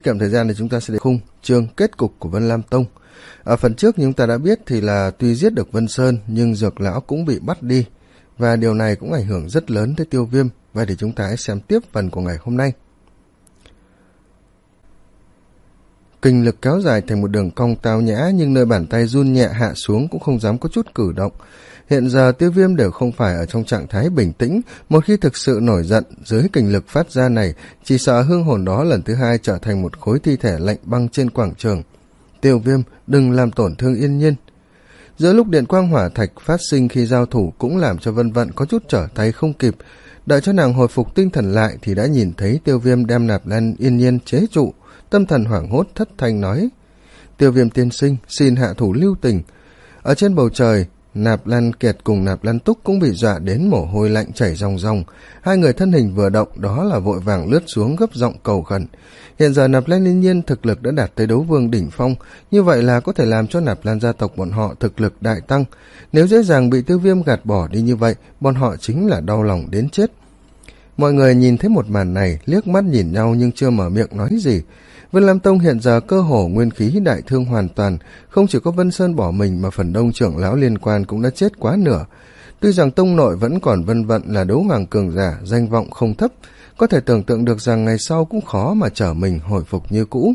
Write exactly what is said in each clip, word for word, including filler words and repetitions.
kiệm thời gian thì chúng ta sẽ đến khung chương kết cục của Vân Lam Tông. Ở phần trước như chúng ta đã biết thì là tuy giết được Vân Sơn nhưng Dược Lão cũng bị bắt đi, và điều này cũng ảnh hưởng rất lớn tới Tiêu Viêm. Vậy thì chúng ta hãy xem tiếp phần của ngày hôm nay. Kình lực kéo dài thành một đường cong tao nhã, nhưng nơi bàn tay run nhẹ hạ xuống cũng không dám có chút cử động. Hiện giờ Tiêu Viêm đều không phải ở trong trạng thái bình tĩnh, một khi thực sự nổi giận dưới kình lực phát ra này, chỉ sợ hương hồn đó lần thứ hai trở thành một khối thi thể lạnh băng trên quảng trường. Tiêu Viêm, đừng làm tổn thương Yên Nhiên. Giữa lúc điện quang hỏa thạch phát sinh khi giao thủ cũng làm cho Vân Vận có chút trở tay không kịp. Đợi cho nàng hồi phục tinh thần lại thì đã nhìn thấy Tiêu Viêm đem Nạp Lan Yên Nhiên chế trụ. Tâm thần hoảng hốt thất thanh nói: Tiêu Viêm tiên sinh, xin hạ thủ lưu tình. Ở trên bầu trời, Nạp Lan Kiệt cùng Nạp Lan Túc cũng bị dọa đến mồ hôi lạnh chảy ròng ròng. Hai người thân hình vừa động đó là vội vàng lướt xuống gấp giọng cầu khẩn. Hiện giờ Nạp Lan Yên Nhiên thực lực đã đạt tới đấu vương đỉnh phong, như vậy là có thể làm cho Nạp Lan gia tộc bọn họ thực lực đại tăng. Nếu dễ dàng bị Tiêu Viêm gạt bỏ đi như vậy, bọn họ chính là đau lòng đến chết. Mọi người nhìn thấy một màn này, liếc mắt nhìn nhau nhưng chưa mở miệng nói gì. Vân Lam Tông hiện giờ cơ hồ nguyên khí đại thương hoàn toàn, không chỉ có Vân Sơn bỏ mình mà phần đông trưởng lão liên quan cũng đã chết quá nửa. Tuy rằng tông nội vẫn còn Vân Vận là đấu hoàng cường giả, danh vọng không thấp, có thể tưởng tượng được rằng ngày sau cũng khó mà trở mình hồi phục như cũ.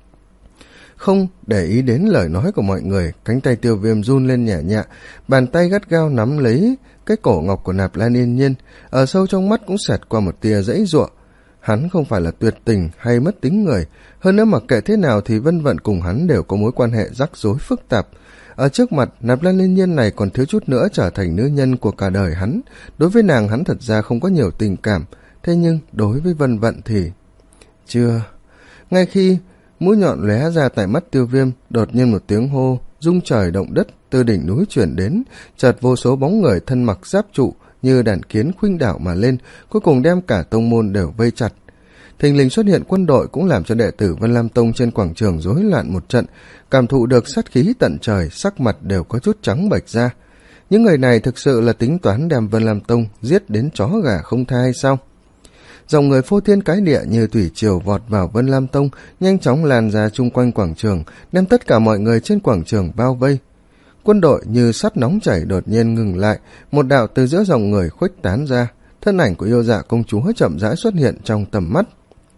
Không để ý đến lời nói của mọi người, cánh tay Tiêu Viêm run lên nhẹ nhẹ, bàn tay gắt gao nắm lấy cái cổ ngọc của Nạp Lan Yên Nhiên, ở sâu trong mắt cũng xẹt qua một tia giãy giụa. Hắn không phải là tuyệt tình hay mất tính người, hơn nữa mặc kệ thế nào thì Vân Vận cùng hắn đều có mối quan hệ rắc rối phức tạp. Ở trước mặt, Nạp Lan Yên Nhiên này còn thiếu chút nữa trở thành nữ nhân của cả đời hắn. Đối với nàng hắn thật ra không có nhiều tình cảm, thế nhưng đối với Vân Vận thì... Chưa... Ngay khi mũi nhọn lóe ra tại mắt Tiêu Viêm, đột nhiên một tiếng hô rung trời động đất từ đỉnh núi chuyển đến, chợt vô số bóng người thân mặc giáp trụ như đàn kiến khuynh đảo mà lên, cuối cùng đem cả tông môn đều vây chặt. Thình lình xuất hiện quân đội cũng làm cho đệ tử Vân Lam Tông trên quảng trường rối loạn một trận, cảm thụ được sát khí tận trời, sắc mặt đều có chút trắng bệch ra. Những người này thực sự là tính toán đem Vân Lam Tông giết đến chó gà không tha hay sao? Dòng người phô thiên cái địa như thủy triều vọt vào Vân Lam Tông, nhanh chóng lan ra chung quanh quảng trường, đem tất cả mọi người trên quảng trường bao vây. Quân đội như sắt nóng chảy đột nhiên ngừng lại, một đạo từ giữa dòng người khuếch tán ra, thân ảnh của Yêu Dạ công chúa chậm rãi xuất hiện trong tầm mắt.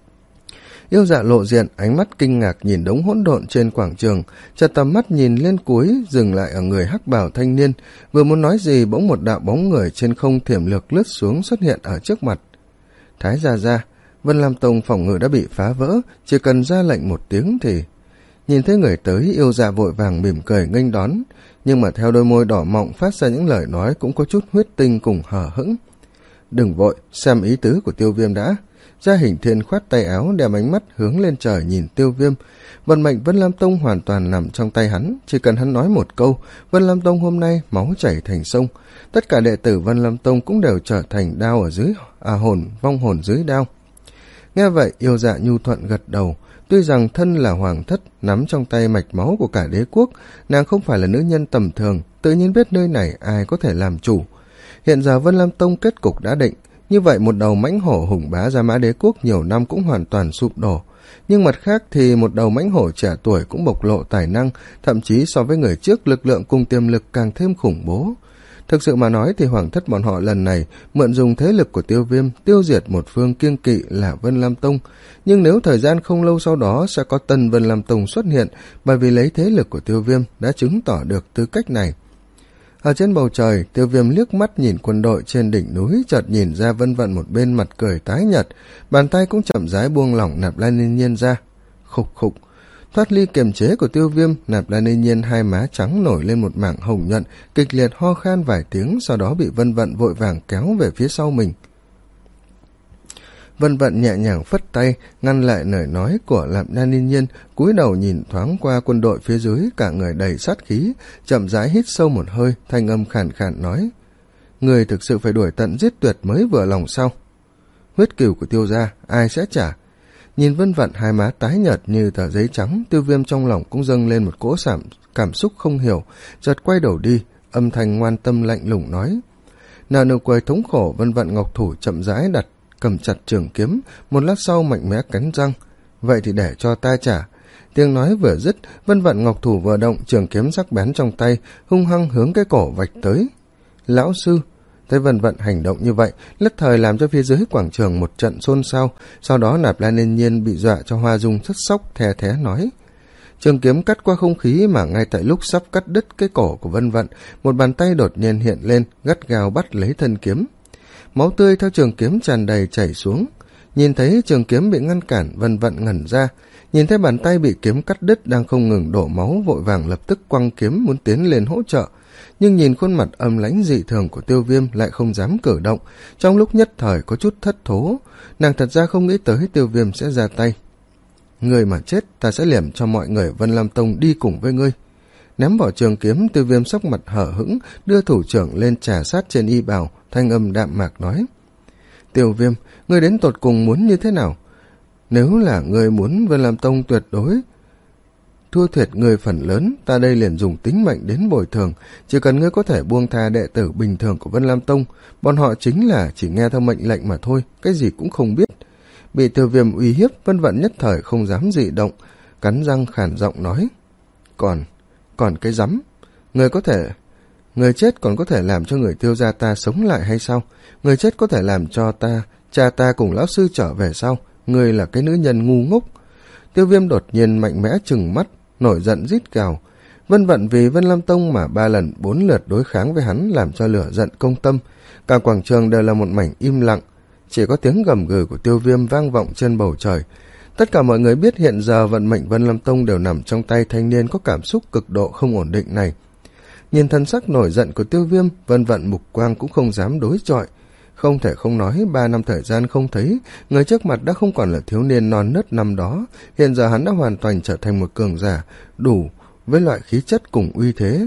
Yêu Dạ lộ diện, ánh mắt kinh ngạc nhìn đống hỗn độn trên quảng trường, chợt tầm mắt nhìn lên cuối dừng lại ở người hắc bào thanh niên, vừa muốn nói gì bỗng một đạo bóng người trên không thiểm lược lướt xuống xuất hiện ở trước mặt. Thái gia gia, Vân Lam Tông phòng ngự đã bị phá vỡ, chỉ cần ra lệnh một tiếng thì... Nhìn thấy người tới, Yêu Dạ vội vàng mỉm cười nghênh đón, nhưng mà theo đôi môi đỏ mọng phát ra những lời nói cũng có chút huyết tinh cùng hờ hững. Đừng vội, xem ý tứ của Tiêu Viêm đã. Gia Hình Thiên khoát tay áo, đem ánh mắt hướng lên trời nhìn Tiêu Viêm. Vận mệnh Vân Lam Tông hoàn toàn nằm trong tay hắn, chỉ cần hắn nói một câu, Vân Lam Tông hôm nay máu chảy thành sông. Tất cả đệ tử Vân Lam Tông cũng đều trở thành đao ở dưới, à hồn, vong hồn dưới đao. Nghe vậy, Yêu Dạ nhu thuận gật đầu. Tuy rằng thân là hoàng thất, nắm trong tay mạch máu của cả đế quốc, nàng không phải là nữ nhân tầm thường, tự nhiên biết nơi này ai có thể làm chủ. Hiện giờ Vân Lam Tông kết cục đã định, như vậy một đầu mãnh hổ hùng bá Gia Mã đế quốc nhiều năm cũng hoàn toàn sụp đổ. Nhưng mặt khác thì một đầu mãnh hổ trẻ tuổi cũng bộc lộ tài năng, thậm chí so với người trước lực lượng cùng tiềm lực càng thêm khủng bố. Thực sự mà nói thì hoàng thất bọn họ lần này mượn dùng thế lực của Tiêu Viêm tiêu diệt một phương kiêng kỵ là Vân Lam Tông, nhưng nếu thời gian không lâu sau đó sẽ có tân Vân Lam Tông xuất hiện, bởi vì lấy thế lực của Tiêu Viêm đã chứng tỏ được tư cách này. Ở trên bầu trời, Tiêu Viêm liếc mắt nhìn quân đội trên đỉnh núi, chợt nhìn ra Vân Vận một bên mặt cười tái nhợt, bàn tay cũng chậm rãi buông lỏng Nạp Lan Yên Nhiên ra. Khục khục. Thoát ly kiềm chế của Tiêu Viêm, Nạp Lan Yên Nhiên hai má trắng nổi lên một mảng hồng nhuận, kịch liệt ho khan vài tiếng, sau đó bị Vân Vận vội vàng kéo về phía sau mình. Vân Vận nhẹ nhàng phất tay, ngăn lại lời nói của Nạp Lan Yên Nhiên, cúi đầu nhìn thoáng qua quân đội phía dưới, cả người đầy sát khí, chậm rãi hít sâu một hơi, thanh âm khàn khàn nói: Người thực sự phải đuổi tận giết tuyệt mới vừa lòng sao? Huyết cừu của Tiêu gia, ai sẽ trả? Nhìn Vân Vận hai má tái nhợt như tờ giấy trắng, Tiêu Viêm trong lòng cũng dâng lên một cỗ cảm, cảm xúc không hiểu, chợt quay đầu đi, âm thanh ngoan tâm lạnh lùng nói. Nở nụ cười thống khổ, Vân Vận ngọc thủ chậm rãi đặt cầm chặt trường kiếm, một lát sau mạnh mẽ cắn răng. vậy thì để cho ta trả. Tiếng nói vừa dứt, Vân Vận ngọc thủ vừa động, trường kiếm sắc bén trong tay hung hăng hướng cái cổ vạch tới. Lão sư. Thấy Vân Vận hành động như vậy, nhất thời làm cho phía dưới quảng trường một trận xôn xao. Sau đó Nạp Lan Yên Nhiên bị dọa cho hoa dung thất sóc, the thé nói. Trường kiếm cắt qua không khí, mà ngay tại lúc sắp cắt đứt cái cổ của Vân Vận, một bàn tay đột nhiên hiện lên, gắt gao bắt lấy thân kiếm. Máu tươi theo trường kiếm tràn đầy chảy xuống. Nhìn thấy trường kiếm bị ngăn cản, Vân Vận ngẩn ra. Nhìn thấy bàn tay bị kiếm cắt đứt đang không ngừng đổ máu, vội vàng lập tức quăng kiếm muốn tiến lên hỗ trợ. Nhưng nhìn khuôn mặt âm lãnh dị thường của Tiêu Viêm lại không dám cử động, trong lúc nhất thời có chút thất thố. Nàng thật ra không nghĩ tới Tiêu Viêm sẽ ra tay. Người mà chết, ta sẽ liềm cho mọi người Vân Lam Tông đi cùng với ngươi. Ném bỏ trường kiếm, Tiêu Viêm sắc mặt hở hững, đưa thủ trưởng lên trà sát trên y bào, thanh âm đạm mạc nói. Tiêu Viêm, ngươi đến tột cùng muốn như thế nào? Nếu là ngươi muốn Vân Lam Tông tuyệt đối thua thiệt người phần lớn, ta đây liền dùng tính mệnh đến bồi thường. Chỉ cần ngươi có thể buông tha đệ tử bình thường của Vân Lam Tông, bọn họ chính là chỉ nghe theo mệnh lệnh mà thôi, cái gì cũng không biết. Bị Tiêu Viêm uy hiếp, Vân Vận nhất thời không dám dị động, cắn răng khản giọng nói. Còn, còn cái rắm, người có thể, người chết còn có thể làm cho người Tiêu gia ta sống lại hay sao? Người chết có thể làm cho ta, cha ta cùng lão sư trở về sao? Người là cái nữ nhân ngu ngốc. Tiêu Viêm đột nhiên mạnh mẽ trừng mắt, nổi giận rít gào. Vân Vận vì Vân Lam Tông mà ba lần bốn lượt đối kháng với hắn, làm cho lửa giận công tâm. Cả quảng trường đều là một mảnh im lặng, chỉ có tiếng gầm gừ của Tiêu Viêm vang vọng trên bầu trời. Tất cả mọi người biết hiện giờ vận mệnh Vân Lam Tông đều nằm trong tay thanh niên có cảm xúc cực độ không ổn định này. Nhìn thân sắc nổi giận của Tiêu Viêm, Vân Vận mục quang cũng không dám đối chọi. Không thể không nói, ba năm thời gian không thấy, người trước mặt đã không còn là thiếu niên non nớt năm đó, hiện giờ hắn đã hoàn toàn trở thành một cường giả, đủ với loại khí chất cùng uy thế.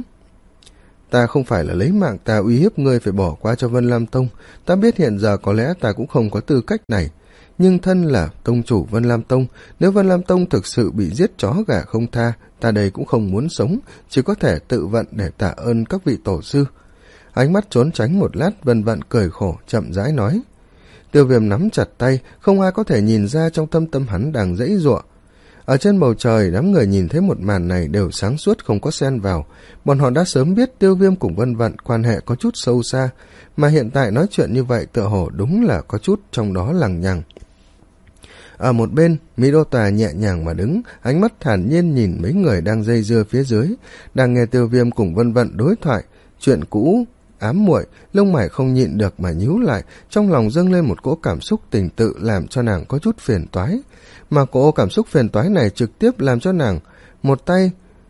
Ta không phải là lấy mạng ta uy hiếp ngươi phải bỏ qua cho Vân Lam Tông, ta biết hiện giờ có lẽ ta cũng không có tư cách này, nhưng thân là tông chủ Vân Lam Tông, nếu Vân Lam Tông thực sự bị giết chó gà không tha, ta đây cũng không muốn sống, chỉ có thể tự vận để tạ ơn các vị tổ sư. Ánh mắt trốn tránh một lát, Vân Vận cười khổ, chậm rãi nói. Tiêu Viêm nắm chặt tay, không ai có thể nhìn ra trong tâm tâm hắn đang giãy giụa. Ở trên bầu trời, đám người nhìn thấy một màn này đều sáng suốt không có xen vào. Bọn họ đã sớm biết Tiêu Viêm cùng Vân Vận quan hệ có chút sâu xa, mà hiện tại nói chuyện như vậy tựa hồ đúng là có chút trong đó lằng nhằng. Ở một bên, Mỹ Đô Tà nhẹ nhàng mà đứng, ánh mắt thản nhiên nhìn mấy người đang dây dưa phía dưới, đang nghe Tiêu Viêm cùng Vân Vận đối thoại, chuyện cũ ám muội, lông mày không nhịn được mà nhíu lại, trong lòng dâng lên một cỗ cảm xúc tình tự làm cho nàng có chút phiền toái, mà cỗ cảm xúc phiền toái này trực tiếp làm cho nàng một tay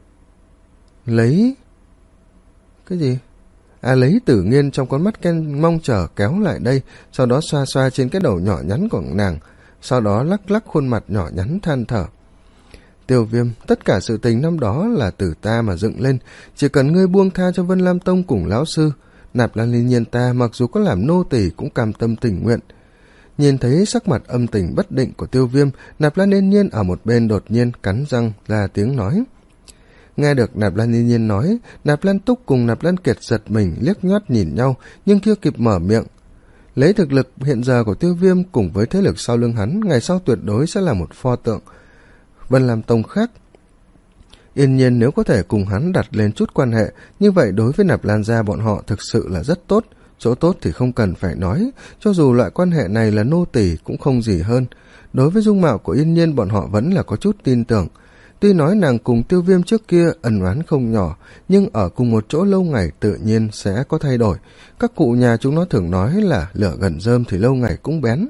lấy cái gì? À, lấy Tử Nghiên trong con mắt Ken mong chờ kéo lại đây, sau đó xoa xoa trên cái đầu nhỏ nhắn của nàng, sau đó lắc lắc khuôn mặt nhỏ nhắn than thở. Tiêu Viêm, tất cả sự tình năm đó là từ ta mà dựng lên, chỉ cần ngươi buông tha cho Vân Lam Tông cùng lão sư, Nạp Lan Yên Nhiên ta mặc dù có làm nô tỳ cũng cam tâm tình nguyện. Nhìn thấy sắc mặt âm tình bất định của Tiêu Viêm, Nạp Lan Yên Nhiên ở một bên đột nhiên cắn răng ra tiếng nói. Nghe được Nạp Lan Yên Nhiên nói, Nạp Lan Túc cùng Nạp Lan Kiệt giật mình liếc nhót nhìn nhau, nhưng chưa kịp mở miệng. Lấy thực lực hiện giờ của Tiêu Viêm cùng với thế lực sau lưng hắn, ngày sau tuyệt đối sẽ là một pho tượng Vân Lam Tông khác. Yên Nhiên nếu có thể cùng hắn đặt lên chút quan hệ, như vậy đối với Nạp Lan gia bọn họ thực sự là rất tốt. Chỗ tốt thì không cần phải nói, cho dù loại quan hệ này là nô tỳ cũng không gì hơn. Đối với dung mạo của Yên Nhiên bọn họ vẫn là có chút tin tưởng. Tuy nói nàng cùng Tiêu Viêm trước kia ân oán không nhỏ, nhưng ở cùng một chỗ lâu ngày tự nhiên sẽ có thay đổi. Các cụ nhà chúng nó thường nói là lửa gần rơm thì lâu ngày cũng bén.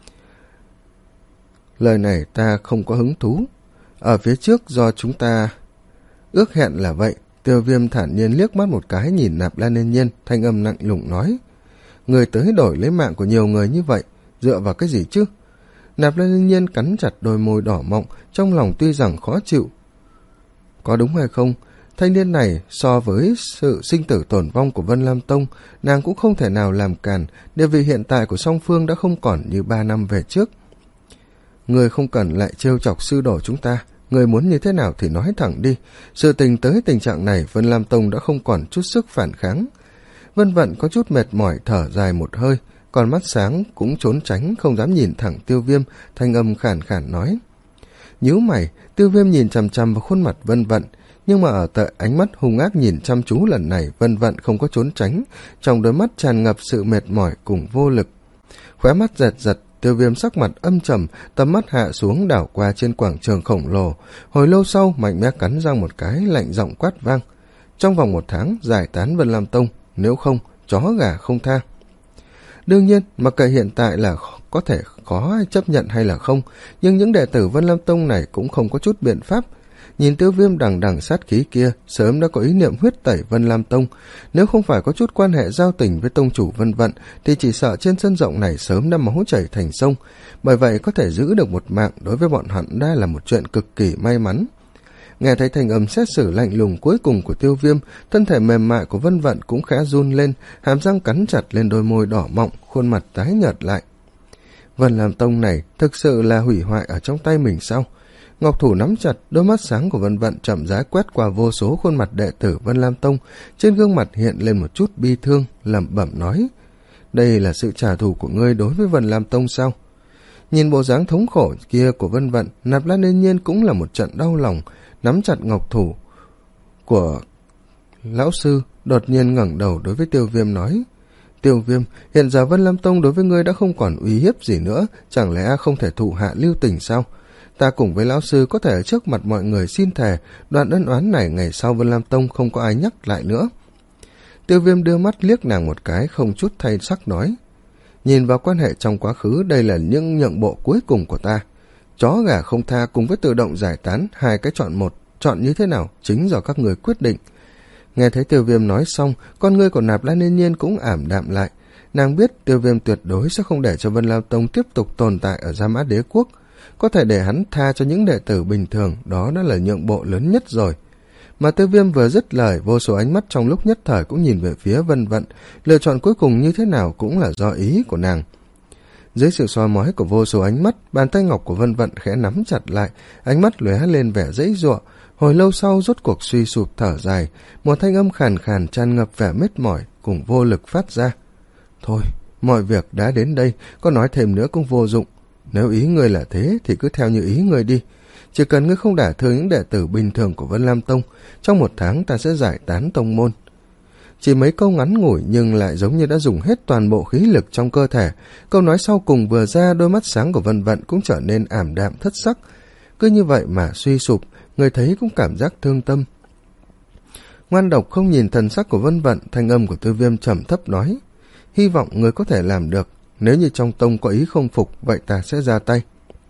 Lời này ta không có hứng thú. Ở phía trước do chúng ta ước hẹn là vậy. Tiêu Viêm thản nhiên liếc mắt một cái nhìn Nạp Lan Yên Nhiên, thanh âm nặng lùng nói. Người tới đổi lấy mạng của nhiều người như vậy, dựa vào cái gì chứ? Nạp Lan Yên Nhiên cắn chặt đôi môi đỏ mọng, trong lòng tuy rằng khó chịu. Có đúng hay không, thanh niên này so với sự sinh tử tổn vong của Vân Lam Tông, nàng cũng không thể nào làm cản, địa vị hiện tại của song phương đã không còn như ba năm về trước. Người không cần lại trêu chọc sư đồ chúng ta, người muốn như thế nào thì nói thẳng đi. Sự tình tới tình trạng này, Vân Lam Tông đã không còn chút sức phản kháng. Vân Vận có chút mệt mỏi thở dài một hơi, còn mắt sáng cũng trốn tránh không dám nhìn thẳng Tiêu Viêm, thanh âm khàn khàn nói. Nhíu mày, Tiêu Viêm nhìn chằm chằm vào khuôn mặt Vân Vận, nhưng mà ở tại ánh mắt hung ác nhìn chăm chú lần này, Vân Vận không có trốn tránh, trong đôi mắt tràn ngập sự mệt mỏi cùng vô lực. Khóe mắt giật giật, Tiêu Viêm sắc mặt âm trầm, tầm mắt hạ xuống đảo qua trên quảng trường khổng lồ, hồi lâu sau mạnh mẽ cắn răng một cái, lạnh giọng quát vang: trong vòng một tháng giải tán Vân Lam Tông, nếu không chó gà không tha. Đương nhiên, mặc kệ hiện tại là có thể khó chấp nhận hay là không, nhưng những đệ tử Vân Lam Tông này cũng không có chút biện pháp. Nhìn Tiêu Viêm đằng đằng sát khí kia, sớm đã có ý niệm huyết tẩy Vân Lam Tông. Nếu không phải có chút quan hệ giao tình với tông chủ Vân Vận, thì chỉ sợ trên sân rộng này sớm đã máu chảy thành sông. Bởi vậy có thể giữ được một mạng đối với bọn hắn đã là một chuyện cực kỳ may mắn. Nghe thấy thành âm xét xử lạnh lùng cuối cùng của Tiêu Viêm, thân thể mềm mại của Vân Vận cũng khẽ run lên, hàm răng cắn chặt lên đôi môi đỏ mọng, khuôn mặt tái nhợt lại. Vân Lam Tông này thực sự là hủy hoại ở trong tay mình sao? Ngọc thủ nắm chặt, đôi mắt sáng của Vân Vận chậm rãi quét qua vô số khuôn mặt đệ tử Vân Lam Tông, trên gương mặt hiện lên một chút bi thương, lẩm bẩm nói: đây là sự trả thù của ngươi đối với Vân Lam Tông sao? Nhìn bộ dáng thống khổ kia của Vân Vận, Nạp Lan Yên Nhiên cũng là một trận đau lòng, nắm chặt ngọc thủ của lão sư, đột nhiên ngẩng đầu đối với Tiêu Viêm nói: Tiêu Viêm, hiện giờ Vân Lam Tông đối với ngươi đã không còn uy hiếp gì nữa, chẳng lẽ không thể thụ hạ lưu tình sao? Ta cùng với lão sư có thể ở trước mặt mọi người xin thề, đoạn ân oán này ngày sau Vân Lam Tông không có ai nhắc lại nữa. Tiêu Viêm đưa mắt liếc nàng một cái, không chút thay sắc nói: nhìn vào quan hệ trong quá khứ, đây là những nhượng bộ cuối cùng của ta. Chó gà không tha cùng với tự động giải tán, hai cái chọn một, chọn như thế nào chính do các người quyết định. Nghe thấy Tiêu Viêm nói xong, con ngươi của Nạp Lan Yên Nhiên cũng ảm đạm lại. Nàng biết Tiêu Viêm tuyệt đối sẽ không để cho Vân Lam Tông tiếp tục tồn tại ở Gia Mã Đế Quốc. Có thể để hắn tha cho những đệ tử bình thường, đó đã là nhượng bộ lớn nhất rồi. Mà Tiêu Viêm vừa dứt lời, vô số ánh mắt trong lúc nhất thời cũng nhìn về phía Vân Vận, lựa chọn cuối cùng như thế nào cũng là do ý của nàng. Dưới sự soi mói của vô số ánh mắt, bàn tay ngọc của Vân Vận khẽ nắm chặt lại, ánh mắt lóe lên vẻ dãy giụa. Hồi lâu sau rốt cuộc suy sụp thở dài, một thanh âm khàn khàn tràn ngập vẻ mệt mỏi cùng vô lực phát ra: thôi, mọi việc đã đến đây, có nói thêm nữa cũng vô dụng. Nếu ý ngươi là thế thì cứ theo như ý ngươi đi. Chỉ cần ngươi không đả thương những đệ tử bình thường của Vân Lam Tông, trong một tháng ta sẽ giải tán tông môn. Chỉ mấy câu ngắn ngủi nhưng lại giống như đã dùng hết toàn bộ khí lực trong cơ thể. Câu nói sau cùng vừa ra, đôi mắt sáng của Vân Vận cũng trở nên ảm đạm thất sắc. Cứ như vậy mà suy sụp, người thấy cũng cảm giác thương tâm. Ngoan độc không nhìn thần sắc của Vân Vận, thanh âm của Tiêu Viêm trầm thấp nói: hy vọng người có thể làm được. Nếu như trong tông có ý không phục, vậy ta sẽ ra tay.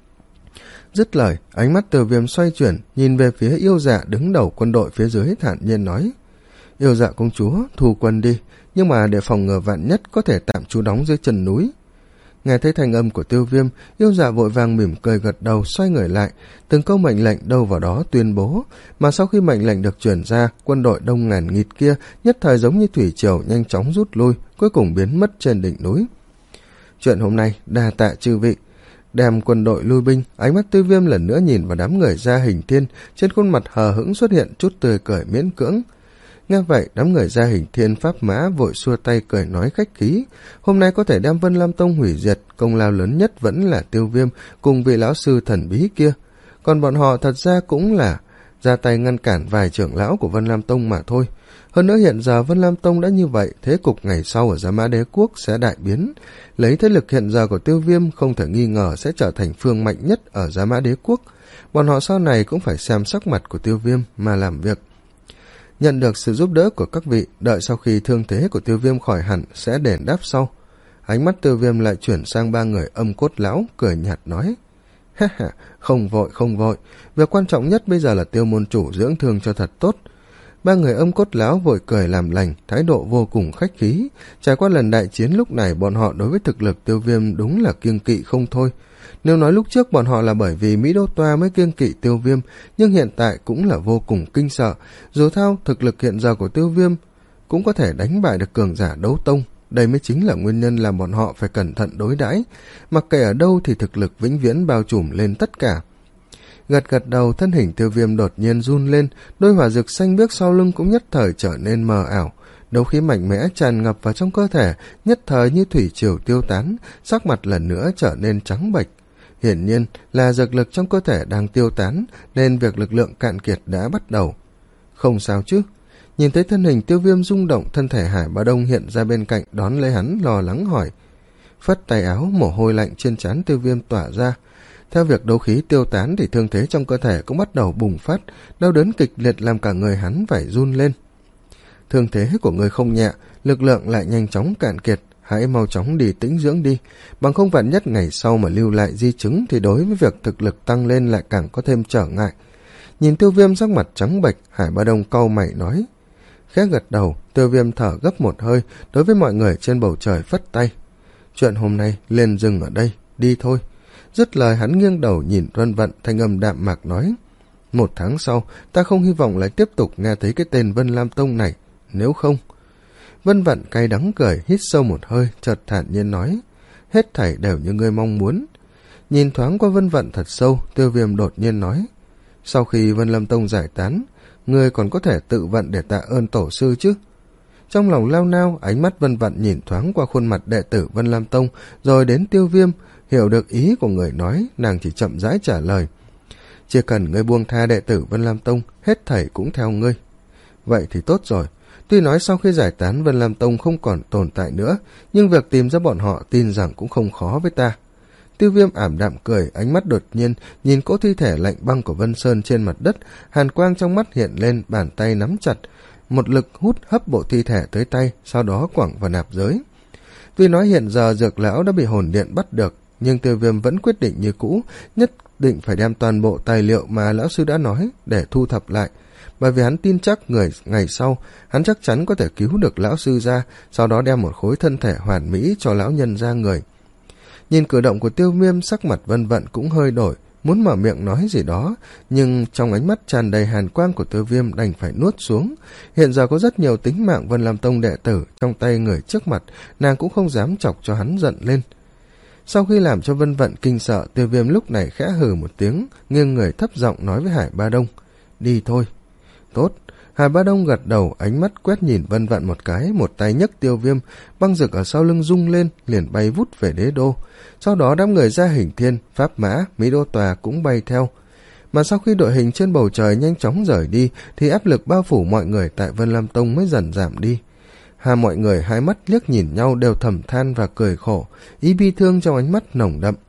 Dứt lời, ánh mắt Tiêu Viêm xoay chuyển, nhìn về phía Yêu Dạ đứng đầu quân đội phía dưới, thản nhiên nói: Yêu Dạ công chúa, thu quân đi, nhưng mà để phòng ngừa vạn nhất có thể tạm trú đóng dưới chân núi. Nghe thấy thanh âm của Tiêu Viêm, Yêu Dạ vội vàng mỉm cười gật đầu, xoay người lại, từng câu mệnh lệnh đâu vào đó tuyên bố. Mà sau khi mệnh lệnh được truyền ra, quân đội đông ngàn nghịt kia nhất thời giống như thủy triều nhanh chóng rút lui, cuối cùng biến mất trên đỉnh núi. Chuyện hôm nay đa tạ chư vị. Đem quân đội lui binh, ánh mắt Tiêu Viêm lần nữa nhìn vào đám người Gia Hình Thiên, trên khuôn mặt hờ hững xuất hiện chút tươi cười miễn cưỡng. Nghe vậy, đám người Gia Hình Thiên pháp mã vội xua tay cười nói khách khí. Hôm nay có thể đem Vân Lam Tông hủy diệt, công lao lớn nhất vẫn là Tiêu Viêm cùng vị lão sư thần bí kia. Còn bọn họ thật ra cũng là ra tay ngăn cản vài trưởng lão của Vân Lam Tông mà thôi. Hơn nữa hiện giờ Vân Lam Tông đã như vậy, thế cục ngày sau ở Gia Mã Đế Quốc sẽ đại biến. Lấy thế lực hiện giờ của Tiêu Viêm không thể nghi ngờ sẽ trở thành phương mạnh nhất ở Gia Mã Đế Quốc. Bọn họ sau này cũng phải xem sắc mặt của Tiêu Viêm mà làm việc. Nhận được sự giúp đỡ của các vị, đợi sau khi thương thế của Tiêu Viêm khỏi hẳn sẽ đền đáp sau. Ánh mắt Tiêu Viêm lại chuyển sang ba người Âm Cốt lão, cười nhạt nói: ha ha, không vội không vội, việc quan trọng nhất bây giờ là Tiêu môn chủ dưỡng thương cho thật tốt. Ba người Âm Cốt lão vội cười làm lành, thái độ vô cùng khách khí. Trải qua lần đại chiến lúc này, bọn họ đối với thực lực Tiêu Viêm đúng là kiêng kỵ không thôi. Nếu nói lúc trước bọn họ là bởi vì Mỹ Đô Toa mới kiêng kỵ Tiêu Viêm, nhưng hiện tại cũng là vô cùng kinh sợ. Dù sao, thực lực hiện giờ của Tiêu Viêm cũng có thể đánh bại được cường giả đấu tông. Đây mới chính là nguyên nhân làm bọn họ phải cẩn thận đối đãi. Mặc kệ ở đâu thì thực lực vĩnh viễn bao trùm lên tất cả. Gật gật đầu, thân hình Tiêu Viêm đột nhiên run lên, đôi hỏa dược xanh biếc sau lưng cũng nhất thời trở nên mờ ảo. Đấu khí mạnh mẽ tràn ngập vào trong cơ thể, nhất thời như thủy triều tiêu tán, sắc mặt lần nữa trở nên trắng bệch. Hiển nhiên là dược lực trong cơ thể đang tiêu tán, nên việc lực lượng cạn kiệt đã bắt đầu. Không sao chứ? Nhìn thấy thân hình Tiêu Viêm rung động, thân thể Hải Bá Đông hiện ra bên cạnh đón lấy hắn, lo lắng hỏi. Phất tay áo, mồ hôi lạnh trên trán Tiêu Viêm tỏa ra. Theo việc đấu khí tiêu tán thì thương thế trong cơ thể cũng bắt đầu bùng phát, đau đớn kịch liệt làm cả người hắn phải run lên. Thương thế của người không nhẹ, lực lượng lại nhanh chóng cạn kiệt, hãy mau chóng đi tĩnh dưỡng đi, bằng không vạn nhất ngày sau mà lưu lại di chứng thì đối với việc thực lực tăng lên lại càng có thêm trở ngại. Nhìn Tiêu Viêm sắc mặt trắng bệch, Hải Bá Đông cau mày nói. Khẽ gật đầu, Tiêu Viêm thở gấp một hơi, đối với mọi người trên bầu trời phất tay. Chuyện hôm nay liền dừng ở đây, đi thôi. Dứt lời hắn nghiêng đầu nhìn Vân Vận, thanh âm đạm mạc nói. Một tháng sau, ta không hy vọng lại tiếp tục nghe thấy cái tên Vân Lam Tông này, nếu không... Vân Vận cay đắng cười, hít sâu một hơi, chợt thản nhiên nói. Hết thảy đều như ngươi mong muốn. Nhìn thoáng qua Vân Vận thật sâu, Tiêu Viêm đột nhiên nói. Sau khi Vân Lam Tông giải tán, ngươi còn có thể tự vận để tạ ơn tổ sư chứ? Trong lòng lao nao, ánh mắt Vân Vận nhìn thoáng qua khuôn mặt đệ tử Vân Lam Tông, rồi đến Tiêu Viêm, hiểu được ý của người nói, nàng chỉ chậm rãi trả lời. Chỉ cần ngươi buông tha đệ tử Vân Lam Tông, hết thảy cũng theo ngươi. Vậy thì tốt rồi. Tuy nói sau khi giải tán Vân Lam Tông không còn tồn tại nữa, nhưng việc tìm ra bọn họ tin rằng cũng không khó với ta. Tiêu Viêm ảm đạm cười, ánh mắt đột nhiên nhìn cỗ thi thể lạnh băng của Vân Sơn trên mặt đất, hàn quang trong mắt hiện lên, bàn tay nắm chặt, một lực hút hấp bộ thi thể tới tay, sau đó quẳng vào nạp giới. Tuy nói hiện giờ Dược lão đã bị hồn điện bắt được, nhưng Tiêu Viêm vẫn quyết định như cũ, nhất định phải đem toàn bộ tài liệu mà lão sư đã nói để thu thập lại, bởi vì hắn tin chắc người ngày sau hắn chắc chắn có thể cứu được lão sư ra, sau đó đem một khối thân thể hoàn mỹ cho lão nhân ra người. Nhìn cử động của Tiêu Viêm, sắc mặt Vân Vận cũng hơi đổi, muốn mở miệng nói gì đó, nhưng trong ánh mắt tràn đầy hàn quang của Tiêu Viêm đành phải nuốt xuống. Hiện giờ có rất nhiều tính mạng Vân Lam Tông đệ tử trong tay người trước mặt, nàng cũng không dám chọc cho hắn giận lên. Sau khi làm cho Vân Vận kinh sợ, Tiêu Viêm lúc này khẽ hừ một tiếng, nghiêng người thấp giọng nói với Hải Bá Đông. Đi thôi. Tốt. Hải Bá Đông gật đầu, ánh mắt quét nhìn Vân Vận một cái, một tay nhấc Tiêu Viêm, băng rực ở sau lưng rung lên, liền bay vút về đế đô. Sau đó đám người Gia Hình Thiên, Pháp Mã, Mỹ Đô Tòa cũng bay theo. Mà sau khi đội hình trên bầu trời nhanh chóng rời đi, thì áp lực bao phủ mọi người tại Vân Lam Tông mới dần giảm đi. Hà mọi người hai mắt liếc nhìn nhau đều thầm than và cười khổ, ý bi thương trong ánh mắt nồng đậm.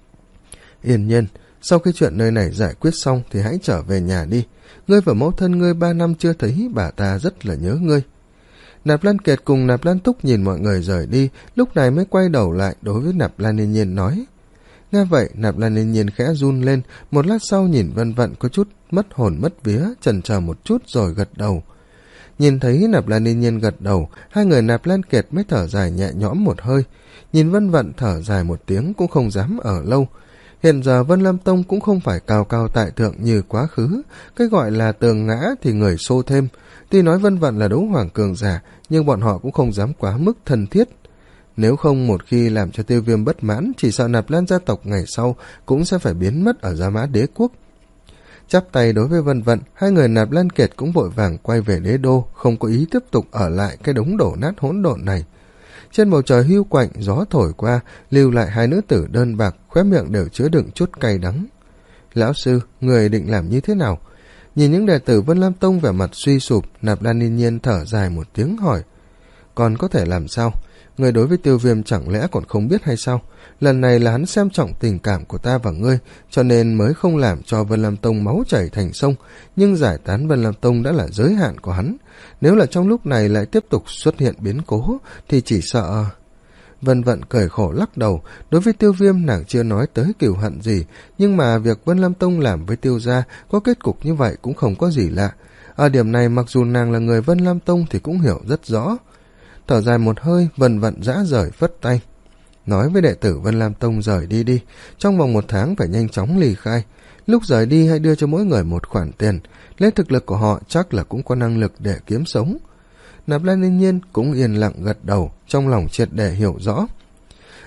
Yên Nhiên, sau khi chuyện nơi này giải quyết xong thì hãy trở về nhà đi. Ngươi và mẫu thân ngươi ba năm chưa thấy, bà ta rất là nhớ ngươi. Nạp Lan Kiệt cùng Nạp Lan Túc nhìn mọi người rời đi, lúc này mới quay đầu lại đối với Nạp Lan Yên Nhiên nói. Nghe vậy, Nạp Lan Yên Nhiên khẽ run lên, một lát sau nhìn Vân Vận có chút mất hồn mất vía, chần chờ một chút rồi gật đầu. Nhìn thấy Nạp Lan Yên Nhiên gật đầu, hai người Nạp Lan Kiệt mới thở dài nhẹ nhõm một hơi. Nhìn Vân Vận thở dài một tiếng cũng không dám ở lâu. Hiện giờ Vân Lam Tông cũng không phải cao cao tại thượng như quá khứ, cái gọi là tường ngã thì người xô thêm. Tuy nói Vân Vận là đấu hoàng cường giả, nhưng bọn họ cũng không dám quá mức thân thiết. Nếu không một khi làm cho Tiêu Viêm bất mãn, chỉ sợ Nạp Lan gia tộc ngày sau cũng sẽ phải biến mất ở Gia Mã Đế quốc. Chắp tay đối với Vân Vận, hai người Nạp Lan Kiệt cũng vội vàng quay về đế đô, không có ý tiếp tục ở lại cái đống đổ nát hỗn độn này. Trên bầu trời hưu quạnh, gió thổi qua, lưu lại hai nữ tử đơn bạc, khóe miệng đều chứa đựng chút cay đắng. Lão sư, người định làm như thế nào? Nhìn những đệ tử Vân Lam Tông vẻ mặt suy sụp, Nạp Lan Yên Nhiên thở dài một tiếng hỏi. Còn có thể làm sao? Người đối với Tiêu Viêm chẳng lẽ còn không biết hay sao? Lần này là hắn xem trọng tình cảm của ta và ngươi, cho nên mới không làm cho Vân Lam Tông máu chảy thành sông, nhưng giải tán Vân Lam Tông đã là giới hạn của hắn. Nếu là trong lúc này lại tiếp tục xuất hiện biến cố, thì chỉ sợ... Vân Vận cười khổ lắc đầu, đối với Tiêu Viêm nàng chưa nói tới cừu hận gì, nhưng mà việc Vân Lam Tông làm với Tiêu gia có kết cục như vậy cũng không có gì lạ. Ở điểm này mặc dù nàng là người Vân Lam Tông thì cũng hiểu rất rõ. Thở dài một hơi, Vân Vận dã rời phất tay. Nói với đệ tử Vân Lam Tông rời đi đi, trong vòng một tháng phải nhanh chóng ly khai. Lúc rời đi hãy đưa cho mỗi người một khoản tiền, lấy thực lực của họ chắc là cũng có năng lực để kiếm sống. Nạp Lan Yên Nhiên cũng yên lặng gật đầu, trong lòng triệt để hiểu rõ.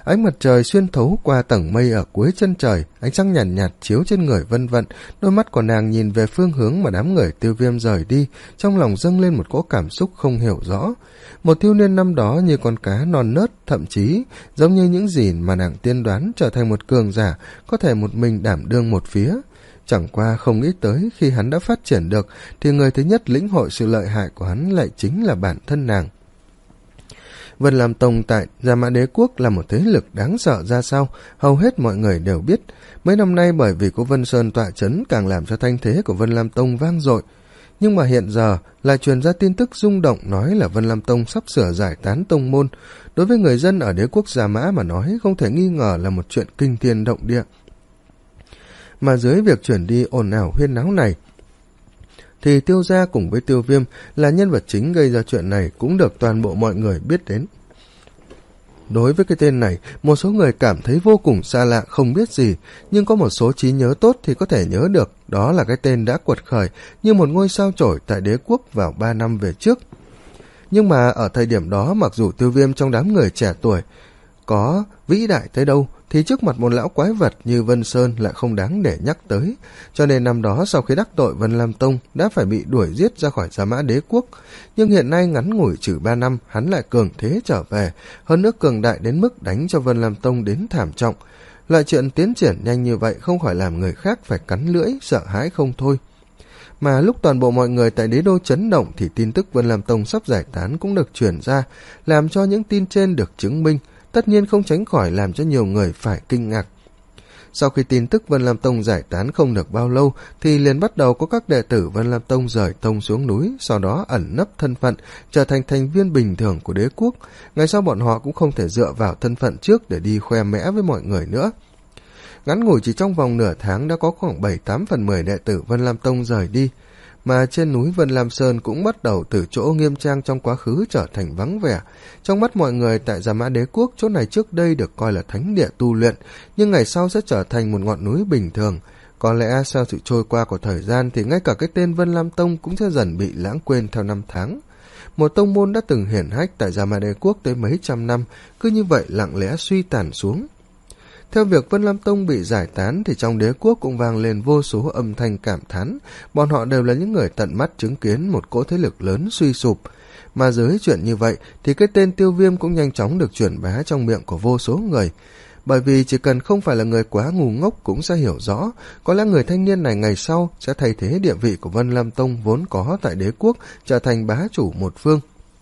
Ánh mặt trời xuyên thấu qua tầng mây ở cuối chân trời, ánh sáng nhàn nhạt, nhạt chiếu trên người Vân Vận. Đôi mắt của nàng nhìn về phương hướng mà đám người Tiêu Viêm rời đi, trong lòng dâng lên một cỗ cảm xúc không hiểu rõ. Một thiếu niên năm đó như con cá non nớt, thậm chí giống như những gì mà nàng tiên đoán, trở thành một cường giả, có thể một mình đảm đương một phía. Chẳng qua không nghĩ tới khi hắn đã phát triển được, thì người thứ nhất lĩnh hội sự lợi hại của hắn lại chính là bản thân nàng. Vân Lam Tông tại Gia Mã Đế Quốc là một thế lực đáng sợ ra sao, hầu hết mọi người đều biết. Mấy năm nay bởi vì có Vân Sơn tọa chấn càng làm cho thanh thế của Vân Lam Tông vang dội. Nhưng mà hiện giờ lại truyền ra tin tức rung động nói là Vân Lam Tông sắp sửa giải tán tông môn. Đối với người dân ở đế quốc Gia Mã mà nói, không thể nghi ngờ là một chuyện kinh thiên động địa. Mà dưới việc chuyển đi ồn ào huyên náo này, thì Tiêu gia cùng với Tiêu Viêm là nhân vật chính gây ra chuyện này cũng được toàn bộ mọi người biết đến. Đối với cái tên này, một số người cảm thấy vô cùng xa lạ, không biết gì, nhưng có một số trí nhớ tốt thì có thể nhớ được, đó là cái tên đã quật khởi như một ngôi sao chổi tại đế quốc vào ba năm về trước. Nhưng mà ở thời điểm đó, mặc dù Tiêu Viêm trong đám người trẻ tuổi có vĩ đại tới đâu, thì trước mặt một lão quái vật như Vân Sơn lại không đáng để nhắc tới. Cho nên năm đó sau khi đắc tội Vân Lam Tông đã phải bị đuổi giết ra khỏi Gia Mã Đế Quốc. Nhưng hiện nay ngắn ngủi trừ ba năm, hắn lại cường thế trở về, hơn nữa cường đại đến mức đánh cho Vân Lam Tông đến thảm trọng. Loại chuyện tiến triển nhanh như vậy không khỏi làm người khác phải cắn lưỡi, sợ hãi không thôi. Mà lúc toàn bộ mọi người tại đế đô chấn động thì tin tức Vân Lam Tông sắp giải tán cũng được truyền ra, làm cho những tin trên được chứng minh, tất nhiên không tránh khỏi làm cho nhiều người phải kinh ngạc. Sau khi tin tức Vân Lam Tông giải tán không được bao lâu, thì liền bắt đầu có các đệ tử Vân Lam Tông rời tông xuống núi, sau đó ẩn nấp thân phận, trở thành thành viên bình thường của đế quốc. Ngày sau bọn họ cũng không thể dựa vào thân phận trước để đi khoe mẽ với mọi người nữa. Ngắn ngủi chỉ trong vòng nửa tháng đã có khoảng bảy tám phần mười đệ tử Vân Lam Tông rời đi, mà trên núi Vân Lam Sơn cũng bắt đầu từ chỗ nghiêm trang trong quá khứ trở thành vắng vẻ. Trong mắt mọi người tại Gia Mã Đế Quốc, chỗ này trước đây được coi là thánh địa tu luyện, nhưng ngày sau sẽ trở thành một ngọn núi bình thường. Có lẽ sau sự trôi qua của thời gian thì ngay cả cái tên Vân Lam Tông cũng sẽ dần bị lãng quên theo năm tháng. Một tông môn đã từng hiển hách tại Gia Mã Đế Quốc tới mấy trăm năm, cứ như vậy lặng lẽ suy tàn xuống. Theo việc Vân Lam Tông bị giải tán thì trong đế quốc cũng vang lên vô số âm thanh cảm thán, bọn họ đều là những người tận mắt chứng kiến một cỗ thế lực lớn suy sụp. Mà dưới chuyện như vậy thì cái tên Tiêu Viêm cũng nhanh chóng được truyền bá trong miệng của vô số người. Bởi vì chỉ cần không phải là người quá ngu ngốc cũng sẽ hiểu rõ, có lẽ người thanh niên này ngày sau sẽ thay thế địa vị của Vân Lam Tông vốn có tại đế quốc, trở thành bá chủ một phương.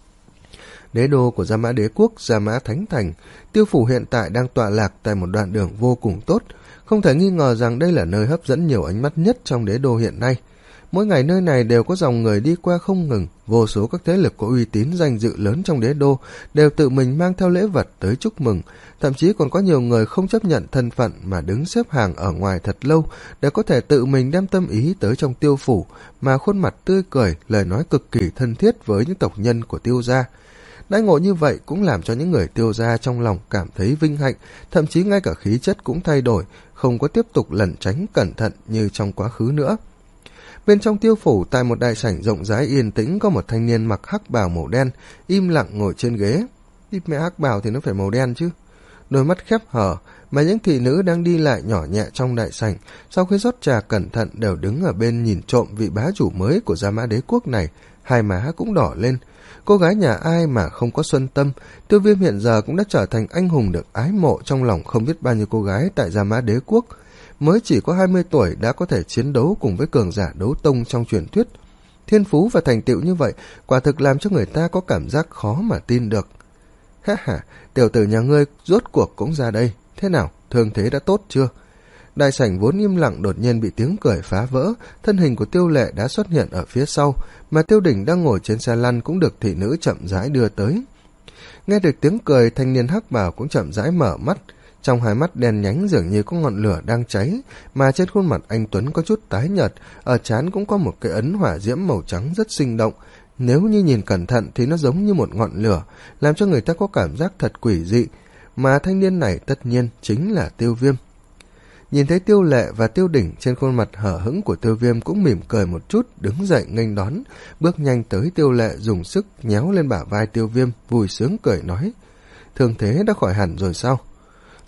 Đế đô của Gia Mã Đế Quốc, Gia Mã Thánh Thành, Tiêu phủ hiện tại đang tọa lạc tại một đoạn đường vô cùng tốt. Không thể nghi ngờ rằng đây là nơi hấp dẫn nhiều ánh mắt nhất trong đế đô hiện nay. Mỗi ngày nơi này đều có dòng người đi qua không ngừng, vô số các thế lực có uy tín danh dự lớn trong đế đô đều tự mình mang theo lễ vật tới chúc mừng, thậm chí còn có nhiều người không chấp nhận thân phận mà đứng xếp hàng ở ngoài thật lâu để có thể tự mình đem tâm ý tới trong Tiêu phủ, mà khuôn mặt tươi cười, lời nói cực kỳ thân thiết với những tộc nhân của Tiêu gia. Đãi ngộ như vậy cũng làm cho những người Tiêu gia trong lòng cảm thấy vinh hạnh, thậm chí ngay cả khí chất cũng thay đổi, không có tiếp tục lẩn tránh cẩn thận như trong quá khứ nữa. Bên trong Tiêu phủ, tại một đại sảnh rộng rãi yên tĩnh, có một thanh niên mặc hắc bào màu đen, im lặng ngồi trên ghế. Ít mẹ hắc bào thì nó phải màu đen chứ. Đôi mắt khép hở, mà những thị nữ đang đi lại nhỏ nhẹ trong đại sảnh, sau khi rót trà cẩn thận đều đứng ở bên nhìn trộm vị bá chủ mới của Gia Mã Đế Quốc này, hai má cũng đỏ lên. Cô gái nhà ai mà không có xuân tâm, Tiêu Viêm hiện giờ cũng đã trở thành anh hùng được ái mộ trong lòng không biết bao nhiêu cô gái tại Gia Mã Đế Quốc. Mới chỉ có hai mươi tuổi đã có thể chiến đấu cùng với cường giả đấu tông trong truyền thuyết. Thiên phú và thành tựu như vậy quả thực làm cho người ta có cảm giác khó mà tin được. Ha ha, tiểu tử nhà ngươi rốt cuộc cũng ra đây. Thế nào, thương thế đã tốt chưa? Đại sảnh vốn im lặng đột nhiên bị tiếng cười phá vỡ, thân hình của Tiêu Lệ đã xuất hiện ở phía sau, mà Tiêu Đỉnh đang ngồi trên xe lăn cũng được thị nữ chậm rãi đưa tới. Nghe được tiếng cười, thanh niên hắc bào cũng chậm rãi mở mắt, trong hai mắt đen nhánh dường như có ngọn lửa đang cháy, mà trên khuôn mặt anh Tuấn có chút tái nhợt, ở trán cũng có một cái ấn hỏa diễm màu trắng rất sinh động. Nếu như nhìn cẩn thận thì nó giống như một ngọn lửa, làm cho người ta có cảm giác thật quỷ dị, mà thanh niên này tất nhiên chính là Tiêu Viêm. Nhìn thấy Tiêu Lệ và Tiêu Đỉnh, trên khuôn mặt hở hững của Tiêu Viêm cũng mỉm cười một chút, đứng dậy nghênh đón, bước nhanh tới Tiêu Lệ dùng sức nhéo lên bả vai Tiêu Viêm, vui sướng cười nói: "Thương thế đã khỏi hẳn rồi sao?"